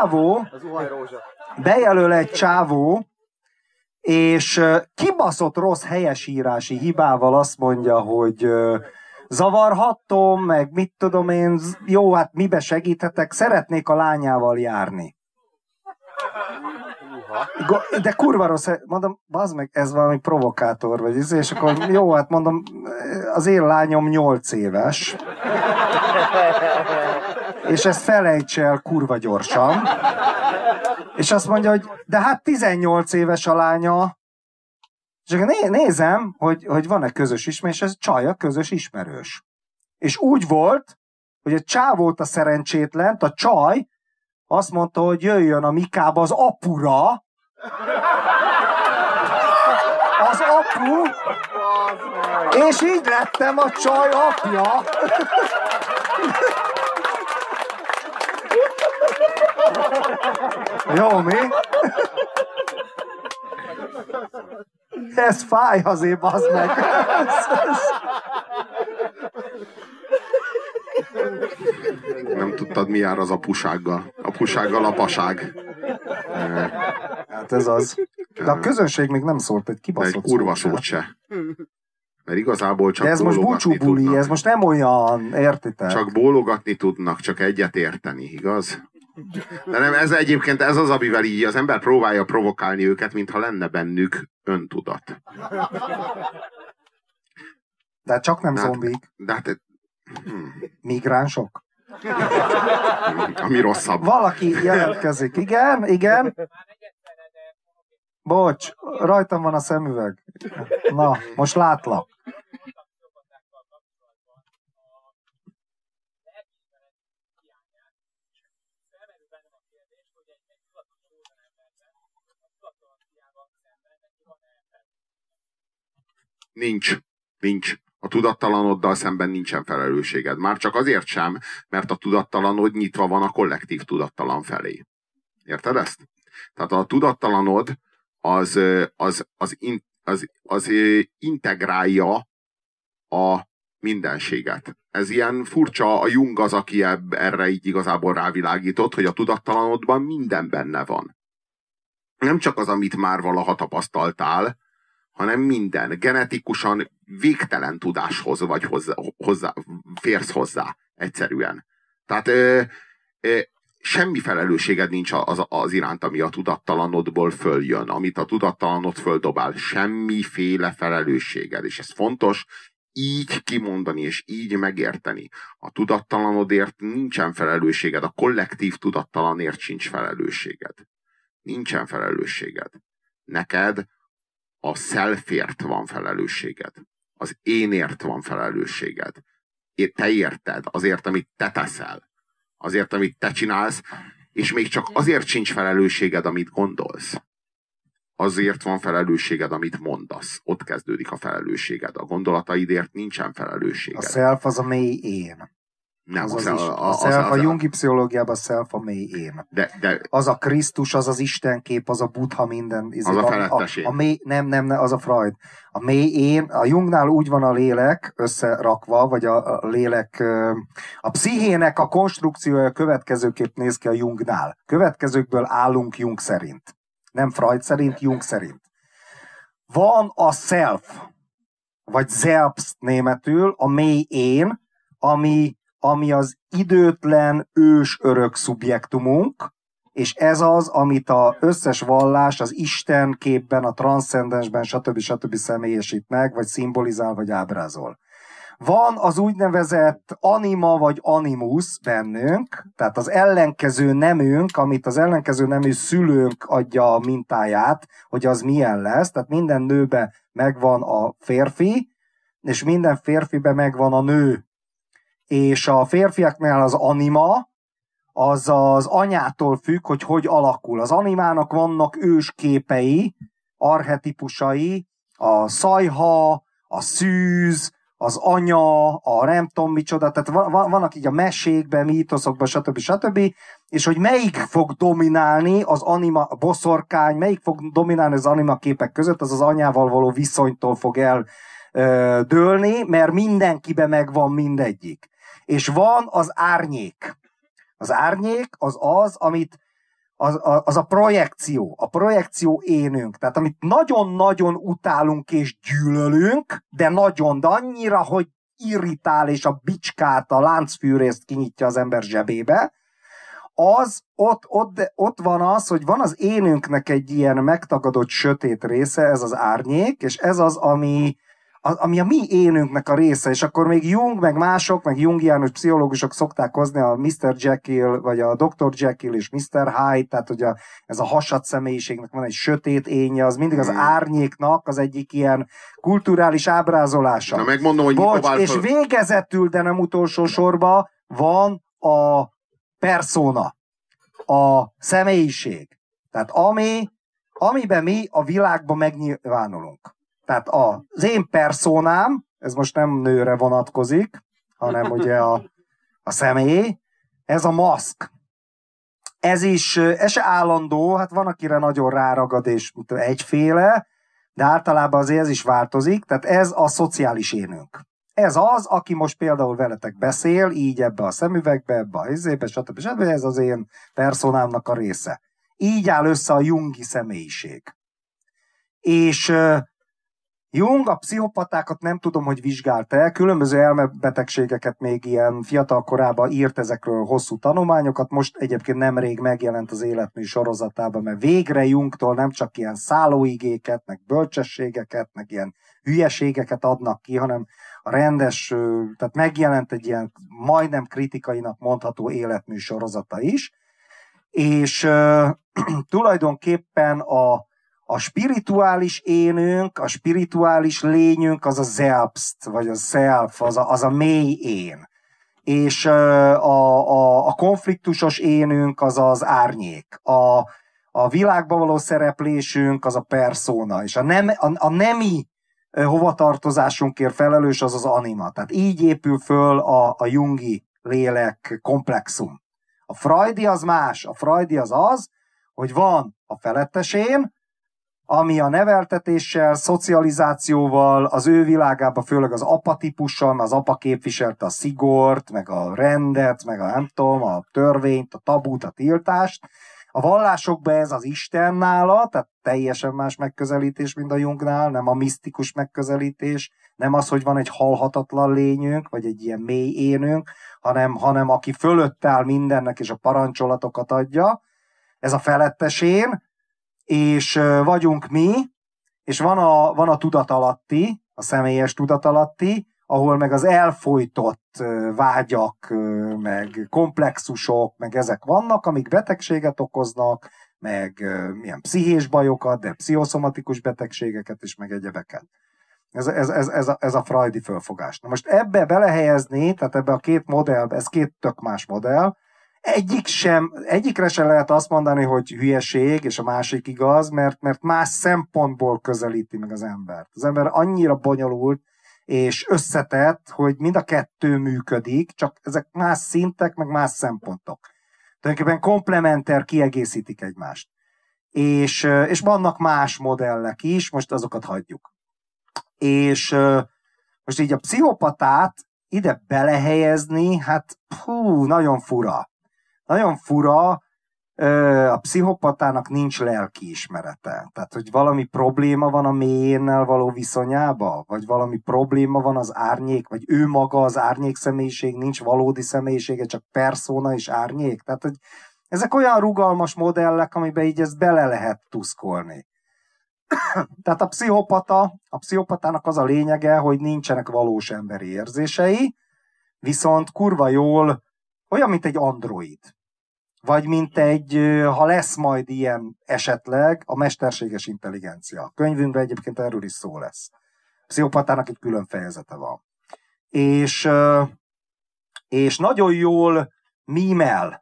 egy csávó, és kibaszott rossz helyesírási hibával azt mondja, hogy zavarhatom, meg mit tudom én, jó, hát mibe segíthetek, szeretnék a lányával járni. De kurva rossz, mondom, bazd meg, ez valami provokátor vagy, és akkor jó, hát mondom, az én lányom 8 éves, És ezt felejts el kurva gyorsan. És azt mondja, hogy de hát 18 éves a lánya. És akkor nézem, hogy van-e közös ismerős, és ez csaj, a közös ismerős. És úgy volt, hogy a csávót a szerencsétlent, a csaj azt mondta, hogy jöjjön a Mikába az apura. Az apu. És így lettem a csaj apja. Jó, mi? Ez fáj azért, bazd meg. Nem tudtad, mi jár az apusággal. Apusággal apaság. Hát ez az. De a közönség még nem szólt egy kibaszott szót. Egy kurva szót se. Mert igazából csak de ez most búcsúbuli, ez most nem olyan, értitek? Csak bólogatni tudnak, csak egyet érteni, igaz? De nem, egyébként ez az, amivel így az ember próbálja provokálni őket, mintha lenne bennük öntudat. De csak nem zombik. De hát, migránsok? Ami rosszabb. Valaki jelentkezik. Igen. Bocs, rajtam van a szemüveg. Na, most látlak. Nincs. A tudattalanoddal szemben nincsen felelősséged. Már csak azért sem, mert a tudattalanod nyitva van a kollektív tudattalan felé. Érted ezt? Tehát a tudattalanod az integrálja a mindenséget. Ez ilyen furcsa, a Jung az, aki erre így igazából rávilágított, hogy a tudattalanodban minden benne van. Nem csak az, amit már valaha tapasztaltál, hanem minden. Genetikusan végtelen tudáshoz vagy férsz hozzá egyszerűen. Tehát semmi felelősséged nincs az iránt, ami a tudattalanodból följön, amit a tudattalanod földobál. Semmiféle felelősséged. És ez fontos így kimondani, és így megérteni. A tudattalanodért nincsen felelősséged, a kollektív tudattalanért sincs felelősséged. Nincsen felelősséged. Neked a selfért van felelősséged. Az énért van felelősséged. Te érted, azért, amit te teszel. Azért, amit te csinálsz, és még csak azért sincs felelősséged, amit gondolsz. Azért van felelősséged, amit mondasz. Ott kezdődik a felelősséged. A gondolataidért nincsen felelősséged. A self az a mély én. Nem, a jungi pszichológiában a self a mély én. De az a Krisztus, az az Istenkép, az a Buddha, minden. Az a felettes én. Nem, az a Freud. A mély én, a Jungnál úgy van a lélek összerakva, vagy a lélek, a pszichének a konstrukciója következőképp néz ki a Jungnál. Következőkből állunk Jung szerint. Nem Freud szerint, Jung szerint. Van a self, vagy selbst németül, a mély én, ami az időtlen ős örök szubjektumunk, és ez az, amit az összes vallás az Isten képben, a transzcendensben, stb. Személyesít meg, vagy szimbolizál, vagy ábrázol. Van az úgynevezett anima, vagy animus bennünk, tehát az ellenkező nemünk, amit az ellenkező nemű szülőnk adja a mintáját, hogy az milyen lesz, tehát minden nőbe megvan a férfi, és minden férfibe megvan a nő. És a férfiaknál az anima, az az anyától függ, hogy alakul. Az animának vannak ősképei, archetipusai, a szajha, a szűz, az anya, a nem tudom micsoda, tehát vannak így a mesékben, mítoszokban, stb. És hogy melyik fog dominálni az anima, a boszorkány, melyik fog dominálni az anima képek között, az az anyával való viszonytól fog eldőlni, mert mindenkiben megvan mindegyik. És van az árnyék. Az árnyék az, amit az a projekció énünk. Tehát amit nagyon-nagyon utálunk és gyűlölünk, de annyira, hogy irritál és a bicskát, a láncfűrészt kinyitja az ember zsebébe, az ott van az, hogy van az énünknek egy ilyen megtagadott sötét része, ez az árnyék, és ez az, ami a mi énünknek a része, és akkor még Jung, meg mások, meg jungiánus pszichológusok szokták hozni a Mr. Jekyll, vagy a Dr. Jekyll és Mr. Hyde, tehát hogy ez a hasad személyiségnek van egy sötét énje, az mindig az árnyéknak az egyik ilyen kulturális ábrázolása. Na megmondom, hogy és végezetül, de nem utolsó sorban van a persona, a személyiség. Tehát amiben mi a világban megnyilvánulunk. Tehát az én personám, ez most nem nőre vonatkozik, hanem ugye a személy, ez a maszk. Ez se állandó, hát van, akire nagyon ráragad, és egyféle, de általában azért ez is változik, tehát ez a szociális énünk. Ez az, aki most például veletek beszél, így ebbe a szemüvegbe, ebbe a izébe, stb. Ez az én personámnak a része. Így áll össze a jungi személyiség. És Jung a pszichopatákat nem tudom, hogy vizsgálta, különböző elmebetegségeket még ilyen fiatal korában írt ezekről hosszú tanulmányokat, most egyébként nemrég megjelent az életmű sorozatában, mert végre Jungtól nem csak ilyen szállóigéket, meg bölcsességeket, meg ilyen hülyeségeket adnak ki, hanem a rendes, tehát megjelent egy ilyen majdnem kritikainak mondható életmű sorozata is, és tulajdonképpen a spirituális énünk, a spirituális lényünk az a selbst, vagy a self, az a mély én. És a konfliktusos énünk az az árnyék. A világban való szereplésünk az a persona. És a nemi hovatartozásunkért felelős az az anima. Tehát így épül föl a jungi lélek komplexum. A freudi az más. A freudi az, hogy van a felettes én, ami a neveltetéssel, szocializációval, az ő világában, főleg az apa típussal, mert az apa képviselte a szigort, meg a rendet, meg a nem tudom, a törvényt, a tabút, a tiltást. A vallásokban ez az Isten nála, tehát teljesen más megközelítés, mint a Jungnál, nem a misztikus megközelítés, nem az, hogy van egy halhatatlan lényünk, vagy egy ilyen mély énünk, hanem aki fölött áll mindennek, és a parancsolatokat adja. Ez a felettes én, és vagyunk mi, és van a tudatalatti, a személyes tudatalatti, ahol meg az elfojtott vágyak, meg komplexusok, meg ezek vannak, amik betegséget okoznak, meg milyen pszichés bajokat, de pszichoszomatikus betegségeket is, meg egyebeket. Ez a freudi fölfogás. Na most ebbe belehelyezni, tehát ebbe a két modellbe, ez két tök más modell, egyikre sem lehet azt mondani, hogy hülyeség, és a másik igaz, mert más szempontból közelíti meg az embert. Az ember annyira bonyolult és összetett, hogy mind a kettő működik, csak ezek más szintek, meg más szempontok. Tulajdonképpen komplementer kiegészítik egymást. És vannak más modellek is, most azokat hagyjuk. És most így a pszichopatát ide belehelyezni, hát nagyon fura. Nagyon fura, a pszichopatának nincs lelkiismerete. Tehát, hogy valami probléma van a mélyénnel való viszonyába, vagy valami probléma van az árnyék, vagy ő maga az árnyék személyiség, nincs valódi személyisége, csak persona és árnyék. Tehát, hogy ezek olyan rugalmas modellek, amiben így ezt bele lehet tuszkolni. Tehát a pszichopatának az a lényege, hogy nincsenek valós emberi érzései, viszont kurva jól olyan, mint egy android. Vagy mint ha lesz majd ilyen esetleg, a mesterséges intelligencia. A könyvünkben egyébként erről is szó lesz. A pszichopatának egy külön fejezete van. És nagyon jól mímel,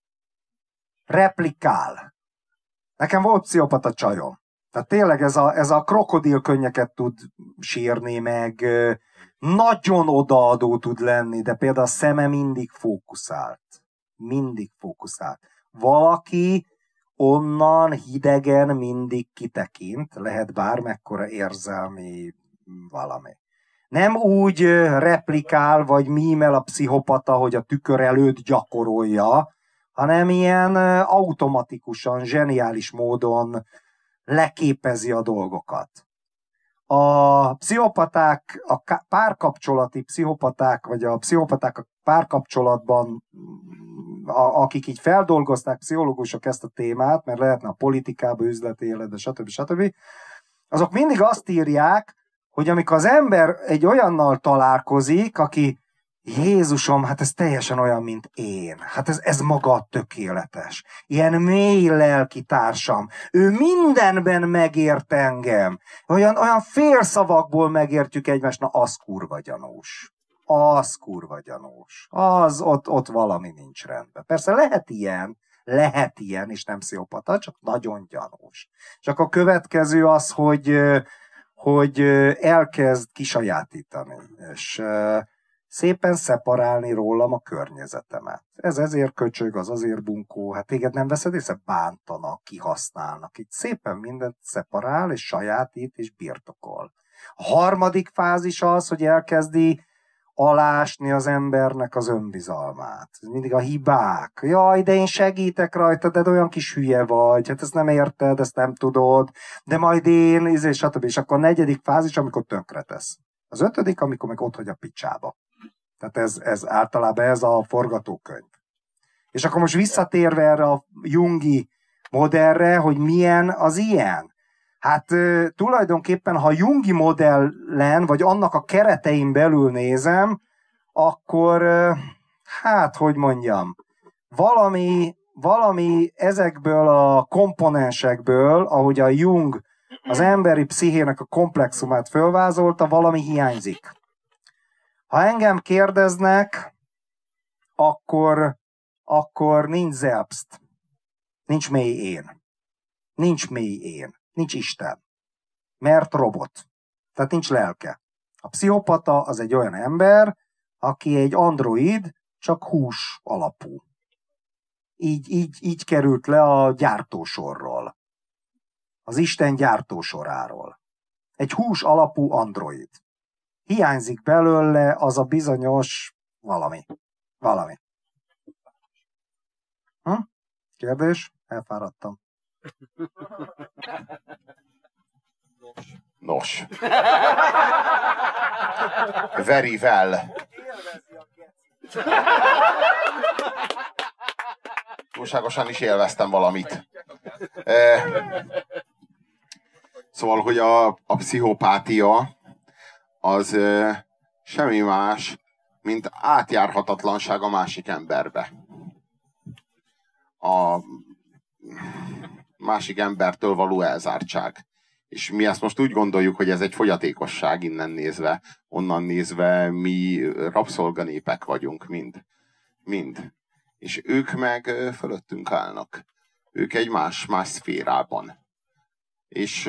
replikál. Nekem volt pszichopata csajom. Tehát tényleg ez a krokodilkönnyeket tud sírni, meg nagyon odaadó tud lenni, de például a szeme mindig fókuszált. Mindig fókuszált. Valaki onnan hidegen mindig kitekint, lehet bármekkora érzelmi valami. Nem úgy replikál, vagy mímel a pszichopata, hogy a tükör előtt gyakorolja, hanem ilyen automatikusan, zseniális módon leképezi a dolgokat. A pszichopaták, a párkapcsolati pszichopaták, vagy a pszichopaták a párkapcsolatban, akik így feldolgozták, pszichológusok ezt a témát, mert lehetne a politikába, üzleti életbe, stb. Azok mindig azt írják, hogy amikor az ember egy olyannal találkozik, aki Jézusom, hát ez teljesen olyan, mint én. Hát ez maga tökéletes. Ilyen mély lelki társam. Ő mindenben megért engem. Olyan félszavakból megértjük egymást, na az kurva gyanús. Az kurva gyanús. Az ott valami nincs rendben. Persze lehet ilyen, és nem pszichopata, csak nagyon gyanús. Csak a következő az, hogy elkezd kisajátítani, és szépen szeparálni rólam a környezetemet. Ez ezért köcsög, az azért bunkó, hát téged nem veszed észre, bántanak, kihasználnak. Itt szépen mindent szeparál, és sajátít, és birtokol. A harmadik fázis az, hogy elkezdi alásni az embernek az önbizalmát. Mindig a hibák. Jaj, de én segítek rajta, de olyan kis hülye vagy, hát ezt nem érted, ezt nem tudod, de majd én, stb. És akkor a negyedik fázis, amikor tönkretesz. Az ötödik, amikor meg ott hagy a picsába. Tehát ez általában ez a forgatókönyv. És akkor most visszatérve erre a jungi modellre, hogy milyen az ilyen. Hát tulajdonképpen, ha jungi modellen, vagy annak a keretein belül nézem, akkor, hát, hogy mondjam, valami ezekből a komponensekből, ahogy a Jung az emberi pszichének a komplexumát fölvázolta, valami hiányzik. Ha engem kérdeznek, akkor nincs selbst, nincs mély én. Nincs mély én. Nincs Isten. Mert robot. Tehát nincs lelke. A pszichopata az egy olyan ember, aki egy android, csak hús alapú. Így került le a gyártósorról. Az Isten gyártósoráról. Egy hús alapú android. Hiányzik belőle az a bizonyos valami. Kérdés? Elfáradtam. Nos. Very well. Túlságosan is élveztem valamit. Szóval, hogy a pszichopátia az semmi más, mint átjárhatatlanság a másik emberbe. A másik embertől való elzártság. És mi ezt most úgy gondoljuk, hogy ez egy fogyatékosság innen nézve, onnan nézve mi rabszolganépek vagyunk mind. És ők meg fölöttünk állnak. Ők egy más szférában. És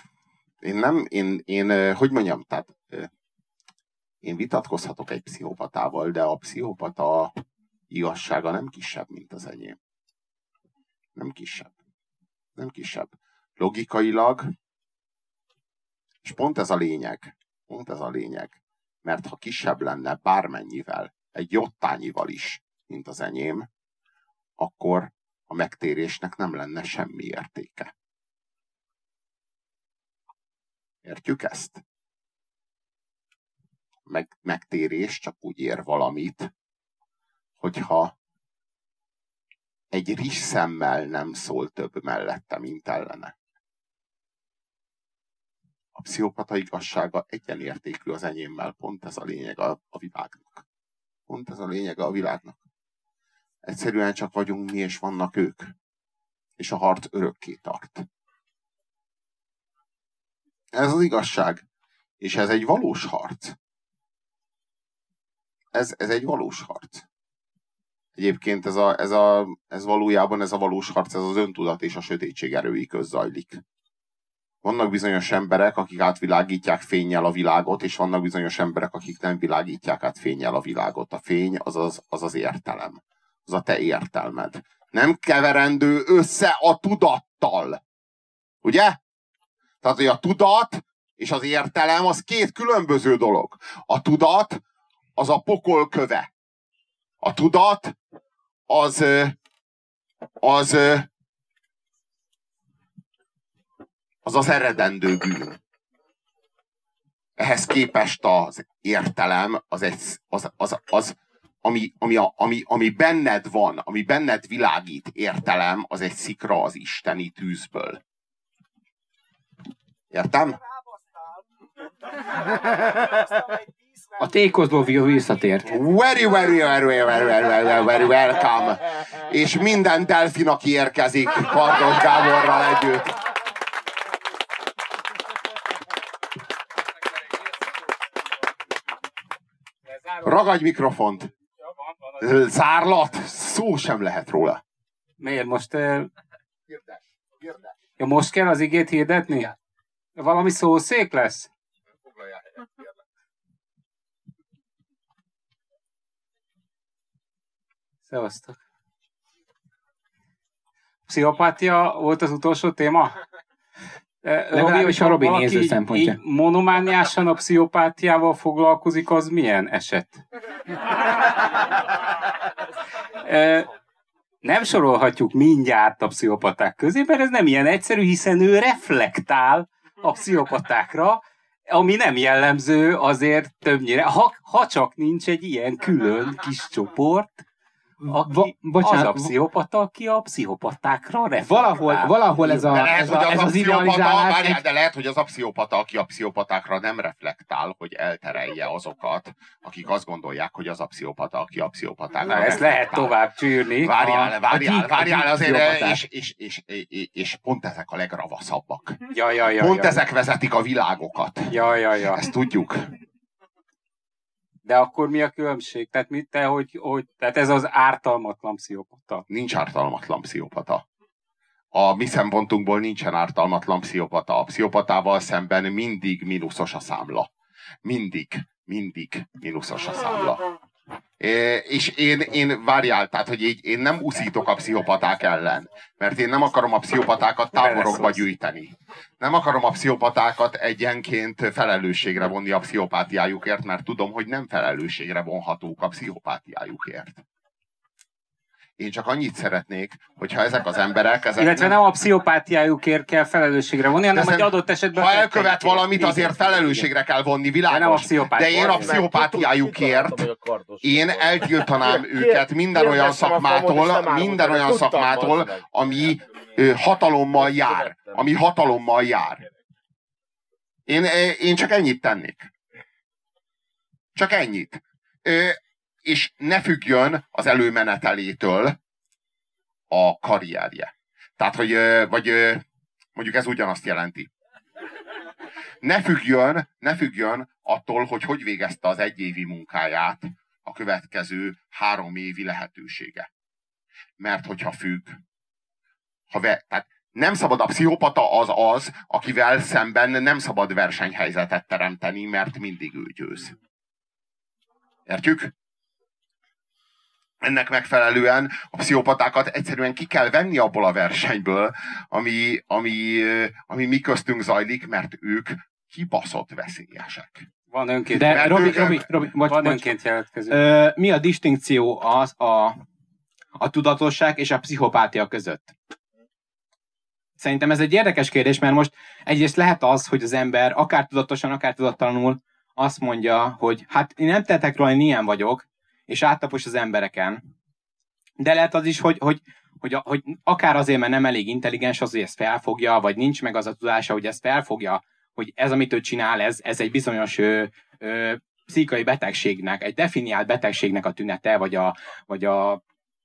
hogy mondjam, tehát én vitatkozhatok egy pszichopatával, de a pszichopata igazsága nem kisebb, mint az enyém. Nem kisebb. Logikailag, és pont ez a lényeg, mert ha kisebb lenne bármennyivel, egy jottányival is, mint az enyém, akkor a megtérésnek nem lenne semmi értéke. Értjük ezt? Megtérés csak úgy ér valamit, hogyha egy rizsszemmel nem szól több mellette, mint ellene. A pszichopata igazsága egyenértékű az enyémmel. Pont ez a lényeg a világnak. Egyszerűen csak vagyunk mi, és vannak ők. És a harc örökké tart. Ez az igazság. És ez egy valós harc. Ez egy valós harc. Egyébként ez valójában ez a valós harc, ez az öntudat és a sötétség erői közt zajlik. Vannak bizonyos emberek, akik átvilágítják fénnyel a világot, és vannak bizonyos emberek, akik nem világítják át fénnyel a világot. A fény az értelem. Az a te értelmed. Nem keverendő össze a tudattal. Ugye? Tehát, hogy a tudat és az értelem az két különböző dolog. A tudat az a pokol köve. A tudat az eredendő bűn. Ehhez képest az értelem ami benned van, ami benned világít, értelem, az egy szikra az isteni tűzből. Értem? A tékozló visszatért. Very welcome. És minden delfin, aki érkezik Kardos Gáborral együtt. Ragadj mikrofont. Zárlat. Szó sem lehet róla. Miért most... Ja, most kell az igét hirdetni? Valami szószék lesz? Szevasztok. Pszichopátia volt az utolsó téma? Legalábbis a Robi néző szempontja. Monomániásan a pszichopátiával foglalkozik, az milyen eset? Nem sorolhatjuk mindjárt a pszichopaták közé, mert ez nem ilyen egyszerű, hiszen ő reflektál a pszichopatákra, ami nem jellemző azért többnyire, ha csak nincs egy ilyen külön kis csoport, aki az a pszichopata, aki a pszichopatákra reflektál. Valahol ez az idealizálás... De lehet, hogy az a pszichopata, aki a pszichopatákra nem reflektál, hogy elterelje azokat, akik azt gondolják, hogy az a pszichopata, aki a pszichopatákra reflektál. Ezt lehet tovább csűrni. Várjál azért, és pont ezek a legravaszabbak. Pont ezek vezetik a világokat. Ezt tudjuk. De akkor mi a különbség? Tehát ez az ártalmatlan pszichopata. Nincs ártalmatlan pszichopata. A mi szempontunkból nincsen ártalmatlan pszichopata. A pszichopatával szemben mindig mínuszos a számla. Mindig mínuszos a számla. És én várjál, tehát, hogy én nem úszítok a pszichopaták ellen, mert én nem akarom a pszichopatákat táborokba gyűjteni. Nem akarom a pszichopatákat egyenként felelősségre vonni a pszichopátiájukért, mert tudom, hogy nem felelősségre vonhatók a pszichopátiájukért. Én csak annyit szeretnék, hogyha ezek az emberek... Illetve nem a pszichopátiájukért kell felelősségre vonni, hanem hogy adott esetben... Ha elkövet valamit, azért felelősségre kell vonni, világos. De én a pszichopátiájukért eltiltanám őket minden olyan szakmától, ami hatalommal jár. Én csak ennyit tennék. Csak ennyit. És ne függjön az előmenetelétől a karrierje. Tehát, vagy mondjuk ez ugyanazt jelenti. Ne függjön attól, hogy végezte az egyévi munkáját a következő 3 évi lehetősége. Mert hogyha függ, tehát nem szabad, a pszichopata az, akivel szemben nem szabad versenyhelyzetet teremteni, mert mindig ő győz. Értjük? Ennek megfelelően a pszichopatákat egyszerűen ki kell venni abból a versenyből, ami mi köztünk zajlik, mert ők kibaszott veszélyesek. Van önként. De Robi, van önként jelentkező. Mi a distinkció a tudatosság és a pszichopátia között? Szerintem ez egy érdekes kérdés, mert most egyrészt lehet az, hogy az ember akár tudatosan, akár tudattalanul azt mondja, hogy hát én nem tettek róla, én ilyen vagyok, és áttapos az embereken. De lehet az is, hogy akár azért, mert nem elég intelligens, az, hogy ezt felfogja, vagy nincs meg az a tudása, hogy ezt felfogja, hogy ez, amit ő csinál, ez egy bizonyos pszichai betegségnek, egy definiált betegségnek a tünete, vagy a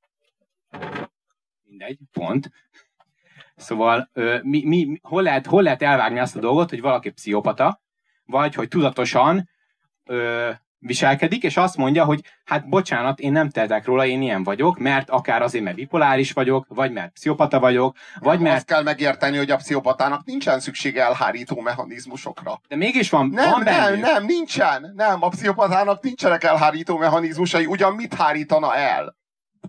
mindegy, pont. Szóval hol lehet elvágni azt a dolgot, hogy valaki pszichopata, vagy hogy tudatosan viselkedik, és azt mondja, hogy hát bocsánat, én nem tehetek róla, én ilyen vagyok, mert akár azért, mert bipoláris vagyok, vagy mert pszichopata vagyok, vagy mert... Azt kell megérteni, hogy a pszichopatának nincsen szüksége elhárító mechanizmusokra. De mégis van nincsen. Nem, a pszichopatának nincsenek elhárító mechanizmusai, ugyan mit hárítana el?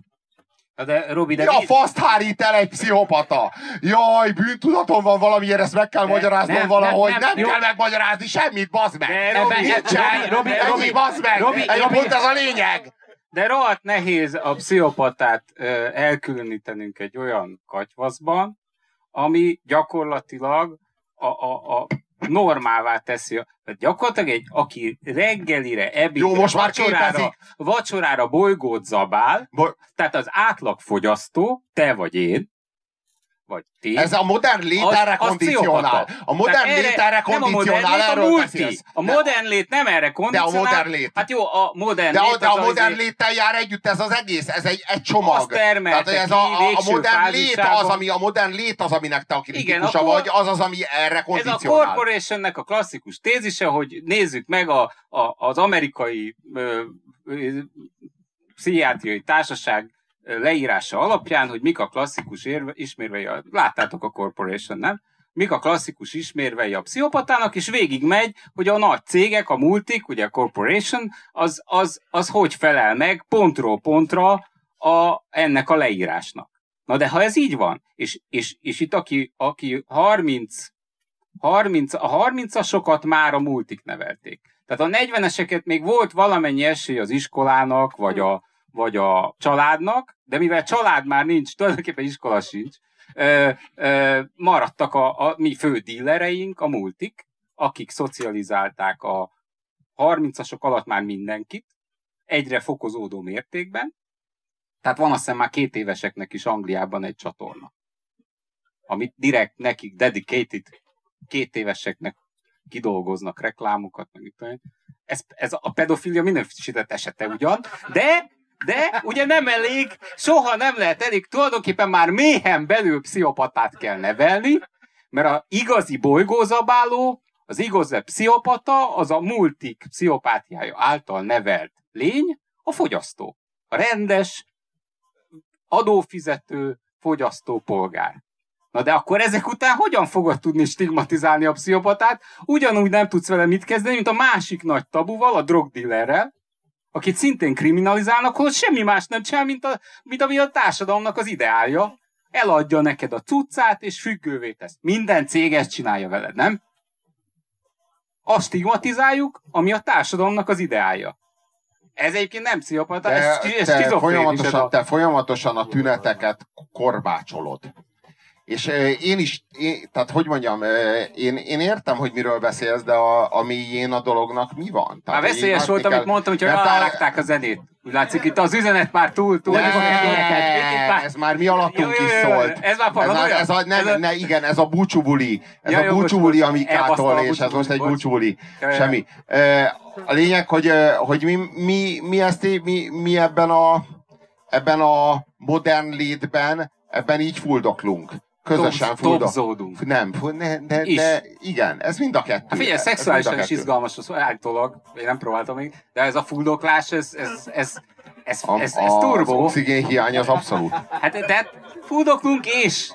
De Robi, mi a faszt hárít el egy pszichopata? Jaj, bűntudatom van valamiért, ezt meg kell magyaráznom valahogy. Nem kell megmagyarázni semmit, bazd meg! Robi, bazd meg! Pont ez a lényeg! De rohadt nehéz a pszichopatát elkülönítenünk egy olyan katyvaszban, ami gyakorlatilag a normálvá teszi. Gyakorlatilag aki reggelire, ebédre, vacsorára bolygót zabál, tehát az átlag fogyasztó, te vagy én, vagy T. Ez a modern lét erre kondicionál. A modern lét erre kondicionál, erről beszélsz. A modern lét nem erre kondicionál. De a modern lét. Hát jó, a modern lét. De a modern léttel jár együtt ez az egész, ez egy csomag. Azt termelte tehát ez ki a modern lét az, a modern lét az, aminek te a kritikusa vagy, az, ami erre kondicionál. Ez a corporationnek a klasszikus tézise, hogy nézzük meg az amerikai pszichiátriai társaság leírása alapján, hogy mik a klasszikus ismérvei, láttátok a corporation, nem? Mik a klasszikus ismérvei a pszichopatának, és végigmegy, hogy a nagy cégek, a multik, ugye a corporation, az hogy felel meg pontról pontra ennek a leírásnak. Na de ha ez így van, és itt aki 30-asokat már a multik nevelték. Tehát a 40-eseket még volt valamennyi esély az iskolának, vagy a családnak, de mivel család már nincs, tulajdonképpen iskola sincs, maradtak a mi fő dílereink, a multik, akik szocializálták a 30-asok alatt már mindenkit, egyre fokozódó mértékben. Tehát van azt hiszem már 2 éveseknek is Angliában egy csatorna, amit direkt nekik dedicated 2 éveseknek kidolgoznak reklámokat, meg mit. Ez a pedofilia minősített esete ugyan, de ugye nem elég, soha nem lehet elég, tulajdonképpen már mélyen belül pszichopatát kell nevelni, mert az igazi bolygózabáló, az igazi pszichopata, az a multik pszichopátiája által nevelt lény, a fogyasztó. A rendes, adófizető, fogyasztó polgár. Na de akkor ezek után hogyan fogod tudni stigmatizálni a pszichopatát? Ugyanúgy nem tudsz vele mit kezdeni, mint a másik nagy tabuval, a drogdillerrel, akit szintén kriminalizálnak, hogy semmi más nem csinál, mint ami a társadalomnak az ideálja. Eladja neked a cuccát, és függővé tesz. Minden cég ezt csinálja veled, nem? Azt stigmatizáljuk, ami a társadalomnak az ideálja. Ez egyébként nem pszichopata, ez skizofrén. Te folyamatosan a tüneteket korbácsolod. És tehát hogy mondjam, én értem, hogy miről beszélsz, de a mélyén a dolognak mi van? Már veszélyes volt, amit mondtam, hogy alárágták a zenét. Úgy látszik, itt az üzenet már túl. Ez már mi alattunk is szólt. Ez már paranoia? Igen, ez a búcsúbuli. Ez a búcsúbuli a Mikától, és ez most egy búcsúbuli. Semmi. A lényeg, hogy mi ebben a modern létben, ebben így fuldoklunk. Közösen fuldoklunk. De igen, ez mind a kettő. Hát figyelj, szexuálisan is izgalmas, állítólag, én nem próbáltam még, de ez a fuldoklás, ez turbó. Az oxigén hiány az abszolút. Hát de fuldoklunk és...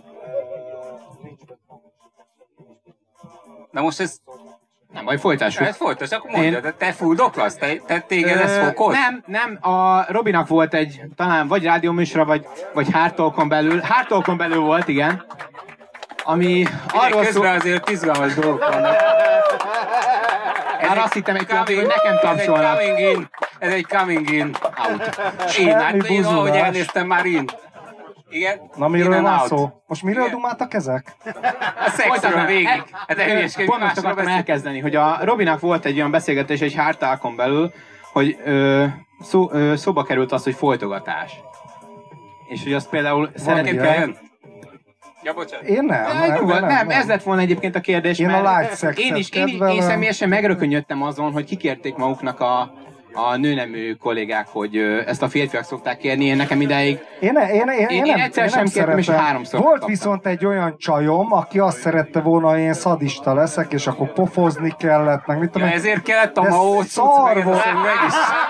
Na most ez... Nem, majd folytassuk. Folytass, akkor mondja, de te fuldoklasz? Te téged ez fokod? Nem, a Robinak volt egy, talán vagy rádióműsora, vagy Hártolkon belül volt, igen. Ami arról szól... Közben azért izgalmas dolgok vannak. Már azt hittem egy pillanat, hogy nekem tapsolnak. Ez egy coming in out. Én ahogy elnéztem már in. Igen? Na miről van szó? Most miről dumáltak ezek? A szexről végig. Hát hülyeskedj, pont most akartam elkezdeni, hogy a Robinak volt egy olyan beszélgetés egy Hártálkon belül, hogy szóba került az, hogy folytogatás. És hogy azt például szeretném... Ja, bocsánat. Én nem. Ez lett volna egyébként a kérdés, én mert a light sexet én személyesen megrökönyödtem azon, hogy kikérték maguknak a nőnemű kollégák, hogy ezt a férfiak szokták kérni, én nekem ideig... Én egyszer sem kértem, és 3-szor volt kaptam. Viszont egy olyan csajom, aki azt szerette volna, hogy én szadista leszek, és akkor pofozni kellett, meg mit tudom. Ezért kellett a Maót szar volt. Meg is.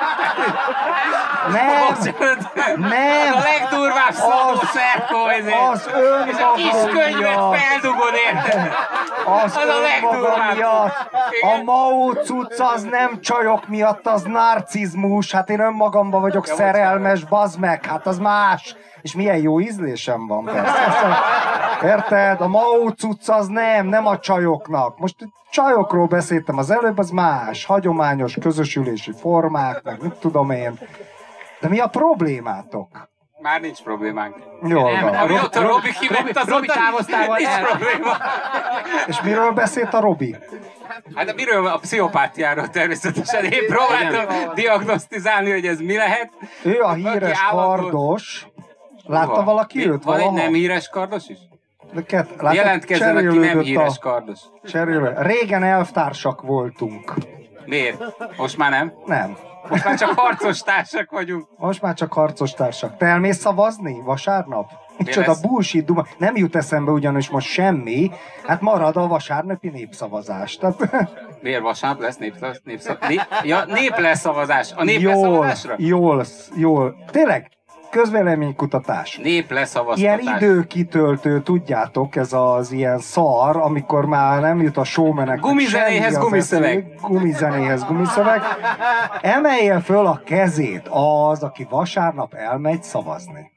Nem. A legdurvább szadó szerkó ezért. Az önmaga és a kis könyvet feldugod, érted? Az a legdurvább. A Mao cucc az nem csajok miatt, az narcizmus. Hát én önmagamban vagyok szerelmes, bazd meg. Hát az más. És milyen jó ízlésem van, persze. Érted? A Mao cucc az nem a csajoknak. Most csajokról beszéltem az előbb, az más. Hagyományos közösülési formák, meg mit tudom én. De mi a problémátok? Már nincs problémánk. Jól van. Amióta Robi kivett az Robi távoztával nincs probléma. És miről beszélt a Robi? Hát miről? A pszichopátiáról természetesen. Én próbáltam diagnosztizálni, hogy ez mi lehet. Ő a híres kardos. Látta valaki őt Van valaha? egy nem híres kardos is? Jelentkezzen, aki nem híres kardos. Régen elvtársak voltunk. Miért? Most már nem? Nem. Most már csak harcos társak vagyunk. Most már csak harcos társak. Te elmész szavazni vasárnap? Micsoda lesz? bullshit duma. Nem jut eszembe ugyanis most semmi. Hát marad a vasárnapi népszavazás. Tehát... Miért vasárnap lesz népleszavazás? A népleszavazásra? Jól. Tényleg, közvéleménykutatás. Népleszavaztatás. Ilyen időkitöltő, tudjátok, ez az ilyen szar, amikor már nem jut a showmenek. Gumizenéhez gumiszöveg. Gumizenéhez gumiszöveg. Emelje föl a kezét az, aki vasárnap elmegy szavazni.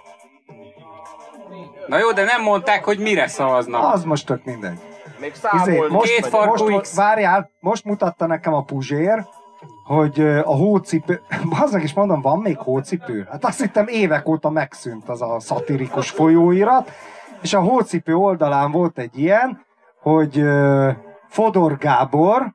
Na jó, de nem mondták, hogy mire szavaznak. Az most tök mindegy. Még számolni. Két farkú X. Várjál, most mutatta nekem a Puzsér, hogy a hócipő... Bazdmeg is mondom, van még hócipő? Hát azt hittem évek óta megszűnt az a szatirikus folyóirat, és a hócipő oldalán volt egy ilyen, hogy Fodor Gábor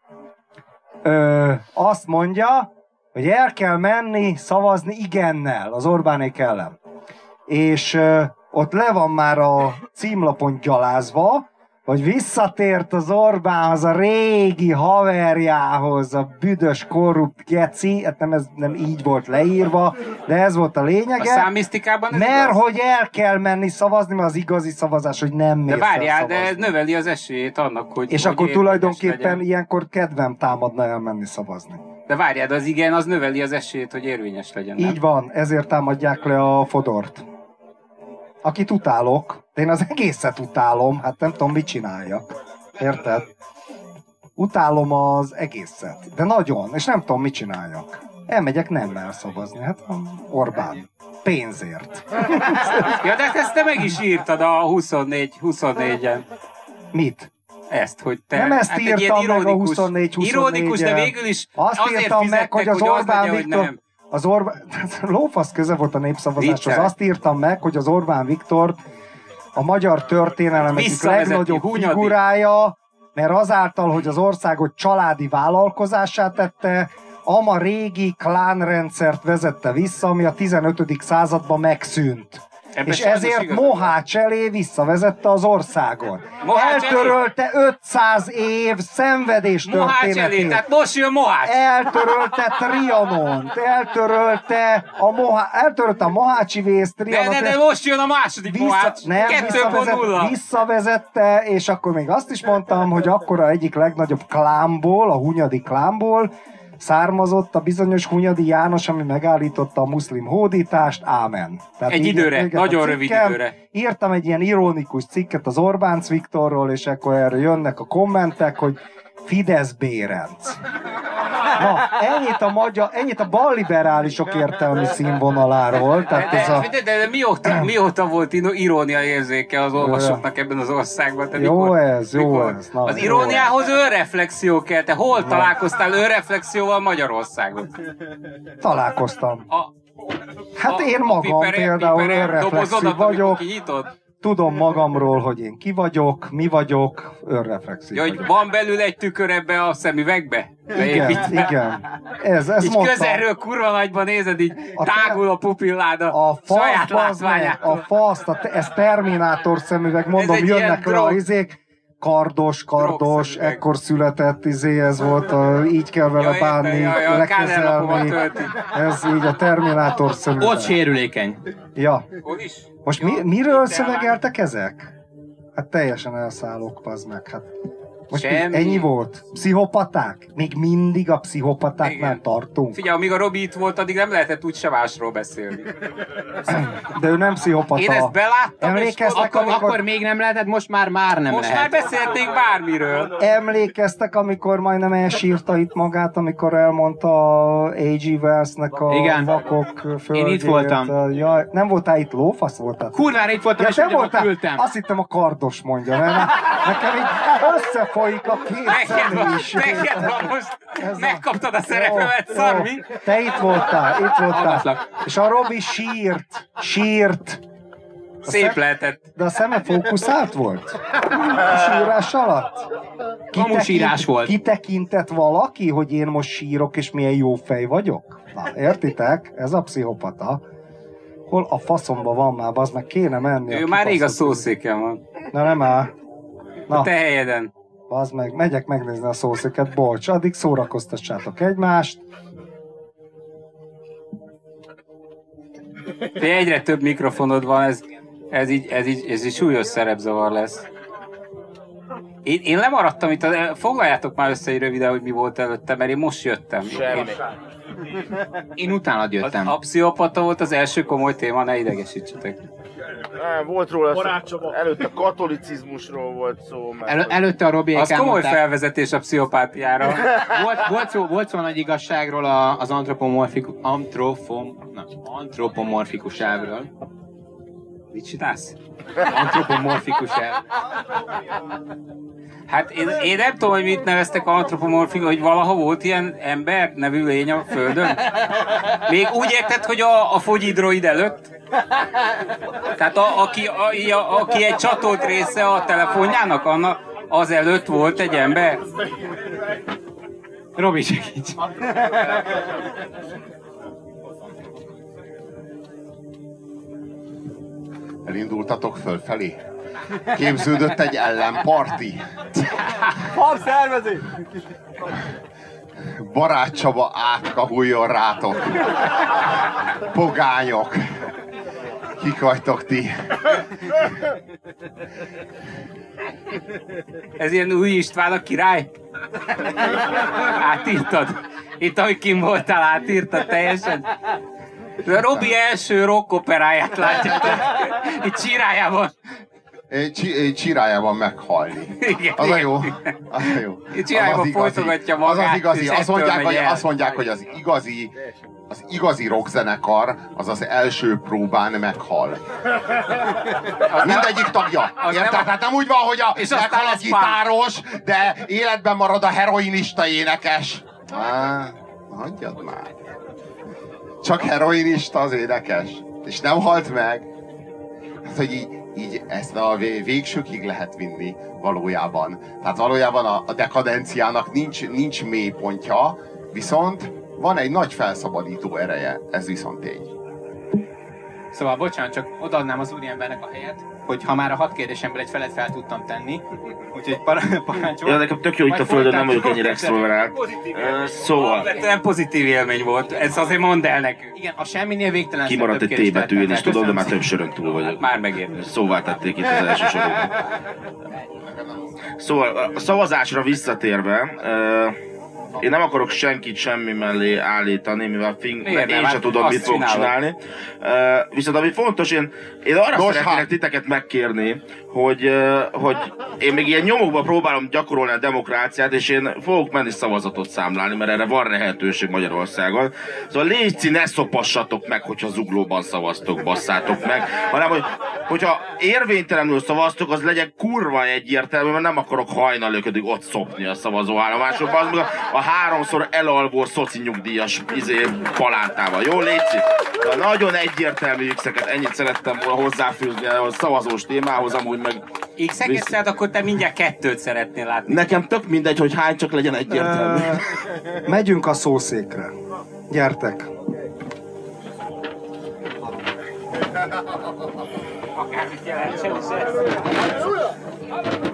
azt mondja, hogy el kell menni szavazni igennel az Orbánék ellen. És ott le van már a címlapon gyalázva, hogy visszatért az Orbánhoz, a régi haverjához, a büdös korrupt geci, hát nem így volt leírva, de ez volt a lényege. A számisztikában ez mert igaz? hogy el kell menni szavazni, mert az igazi szavazás, hogy nem mész De várjál, el de szavazni. ez növeli az esélyét annak, hogy... És hogy akkor érvényes tulajdonképpen legyen. ilyenkor kedvem támadna elmenni szavazni. De várjál, de az igen, az növeli az esélyét, hogy érvényes legyen. Így van, ezért támadják le a Fodort. Akit utálok, de én az egészet utálom, hát nem tudom, mit csináljak. Érted? Utálom az egészet, de nagyon, és nem tudom, mit csináljak. Elmegyek nemmel szavazni, hát Orbán. Pénzért. Ja, de ezt te meg is írtad a 24-en. Mit? Ezt, hogy te... Nem ezt egy írtam ilyen meg a 24-24-en. Ironikus, de végül is azt azért írtam meg, hogy az Orbán legyen, Viktor... hogy nem. Az Orbán... Lófasz köze volt a népszavazáshoz. Viccelek. Azt írtam meg, hogy az Orbán Viktor a magyar történelem egyik Visszavezeti, legnagyobb Hunyadi. figurája, mert azáltal, hogy az országot családi vállalkozásá tette, ama régi klánrendszert vezette vissza, ami a 15. században megszűnt. Ebben És sajnos ezért igazad van. Mohács elé visszavezette az országot. Mohács elé? Eltörölte 500 év szenvedés Mohács elé, történetét. tehát most jön Mohács. Eltörölte Trianont, eltörölte a Mohácsi vész, Trianont. De most jön a második Mohács. 2.0. Visszavezette, és akkor még azt is mondtam, hogy akkor a egyik legnagyobb klánból, a Hunyadi klánból származott a bizonyos Hunyadi János, ami megállította a muszlim hódítást, ámen. Tehát Egy így időre, véget a nagyon rövid cikkem. időre. Írtam egy ilyen ironikus cikket az Orbánc Viktorról, és akkor erre jönnek a kommentek, hogy Fidesz Bérenc. Na, ennyit a balliberálisok értelmi színvonaláról. Tehát ez a... De mióta volt irónia érzéke az olvasóknak ebben az országban? Te Jó mikor, ez. Na, az jó iróniához önreflexió kell. Te hol találkoztál önreflexióval Magyarországon? Találkoztam. Hát én a magam például önreflexív dobozodat, vagyok. amikor kinyitod? Tudom magamról, hogy én ki vagyok, mi vagyok, önreflexív Ja, hogy vagyok. van belül egy tükör ebbe a szemüvegbe? Igen. Ez Így mondtam. közelről kurva nagyban nézed, így A tágul a pupillád a saját látványától. A fasz, ez Terminátor szemüveg, mondom, Ez egy jönnek ilyen le a izék, kardos, Drogszemüveg. ekkor született, ez volt, így kell vele Ja, bánni, értem, kárnelapomat lekezelni. tölti. Ez így a Terminátor szemüveg. Ott sérülékeny. Ja. Hol is? Most miről szövegeltek ezek? Hát teljesen elszállok, pazd meg. Hát most Semmi. ennyi volt? Pszichopaták? Még mindig a pszichopatáknál Igen. tartunk. Figyelj, amíg a Robi itt volt, addig nem lehetett úgy se másról beszélni. De ő nem pszichopata. Én ezt beláttam, Emlékeztek, és Akkor még nem lehetett, most már nem most lehet. már beszélnénk bármiről. Emlékeztek, amikor majdnem elsírta itt magát, amikor elmondta A.G. Wells-nek a Igen. vakok földjét. Én itt voltam. Jaj, nem voltál itt, lófasz voltál? Kurvára itt voltam, és te ugyanúgy voltál? küldtem. Azt hittem a kardos mondja, mert nekem így összefolyik a két Neked van most, Ez a- megkaptad a szerepemet, Jó, szarmi. Te itt voltál. Hallgatlak. És a Robi sírt. Szép lehetett. De a szeme fókuszált volt? A sírás alatt? Kamusírás volt. Kitekintett valaki, hogy én most sírok, és milyen jó fej vagyok? Na, értitek? Ez a pszichopata. Hol a faszomba van már, az meg kéne menni. Ő már rég a szószéken van. Na nem áll. Na, Te helyeden. az meg, megyek megnézni a szószéket, bocs, addig szórakoztassátok egymást. Te egyre több mikrofonod van, ez így súlyos szerepzavar lesz. Én lemaradtam itt, foglaljátok már össze egy röviden, hogy mi volt előtte, mert én most jöttem. Én utánad jöttem. A pszichopata volt az első komoly téma, ne idegesítsetek. Volt róla előtte katolicizmusról volt szó. Előtte a Robiék Az komoly elmondták, felvezetés a pszichopátiára. volt szó a nagy igazságról az antropomorfikus elvről. Mit csinálsz? Antropomorfikus elv. Hát én nem tudom, hogy mit neveztek antropomorfikus, hogy valaha volt ilyen ember nevű lény a Földön. Még úgy érted, hogy a fogyidroid előtt? Tehát aki egy csatolt része a telefonjának, az előtt volt egy ember? Robi, segíts! Elindultatok fölfelé? Képződött egy ellenparti? Pap szervezés! Barát Csaba átkahuljon rátok. Pogányok. Kik vagytok ti? Ez ilyen Új István a király? Átírtad? Itt, ahogy kim voltál, átírtad teljesen? A Robi első rock operáját látjátok. Itt Csirájában. Csirájában meghalni. Igen, Az a jó. igen. Az a jó. Csirájában folytogatja magát. Az az igazi. és Azt ettől mondják, megy el. hogy az igazi rockzenekar az első próbán meghal. Mindegyik tagja. Érted? Tehát nem úgy van, hogy És meghal aztán a lesz gitáros, de életben marad a heroinista énekes. Hagyjad már. Csak heroinista az énekes. És nem halt meg. Hát, hogy így ezt a végsőkig lehet vinni valójában. Tehát valójában a dekadenciának nincs mélypontja, viszont van egy nagy felszabadító ereje. Ez viszont tény. Szóval bocsánat, csak odaadnám az úriembernek a helyet, hogy ha már a 6 kérdésemből egy felet fel tudtam tenni, úgyhogy parancsolj. Ja, nekem tök jó itt a földön, nem vagyok ennyire extroverált. Szóval... Alapvetően pozitív élmény volt. Ezt azért mondd el nekünk. Igen, a semminél végtelen. Kimaradt egy T betű, én is tudom, de már több sörön túl vagyok. Már megértem. Szóval tették itt az első sorokban. Szóval a szavazásra visszatérve, én nem akarok senkit semmi mellé állítani, mivel én sem tudom, mit fogok csinálni. Viszont ami fontos, én arra szeretnék titeket megkérni, hogy én még ilyen nyomokban próbálom gyakorolni a demokráciát, és én fogok menni szavazatot számlálni, mert erre van lehetőség Magyarországon. Szóval légy, ne szopassatok meg, hogyha zuglóban szavaztok, basszátok meg, hanem hogyha érvénytelenül szavaztok, az legyen kurva egyértelmű, mert nem akarok hajnalöködig ott szopni a szavazóállomásokban, az a háromszor elalvó szoci nyugdíjas palántával. Jó, létszik? Nagyon egyértelmű X-eket, ennyit szerettem volna hozzáfűzni a szavazós témához, amúgy meg... X-eket szed, akkor te mindjárt 2-t szeretnél látni. Nekem tök mindegy, hogy hány, csak legyen egyértelmű. Megyünk a szószékre. Gyertek. Akármit jelentsen is ez.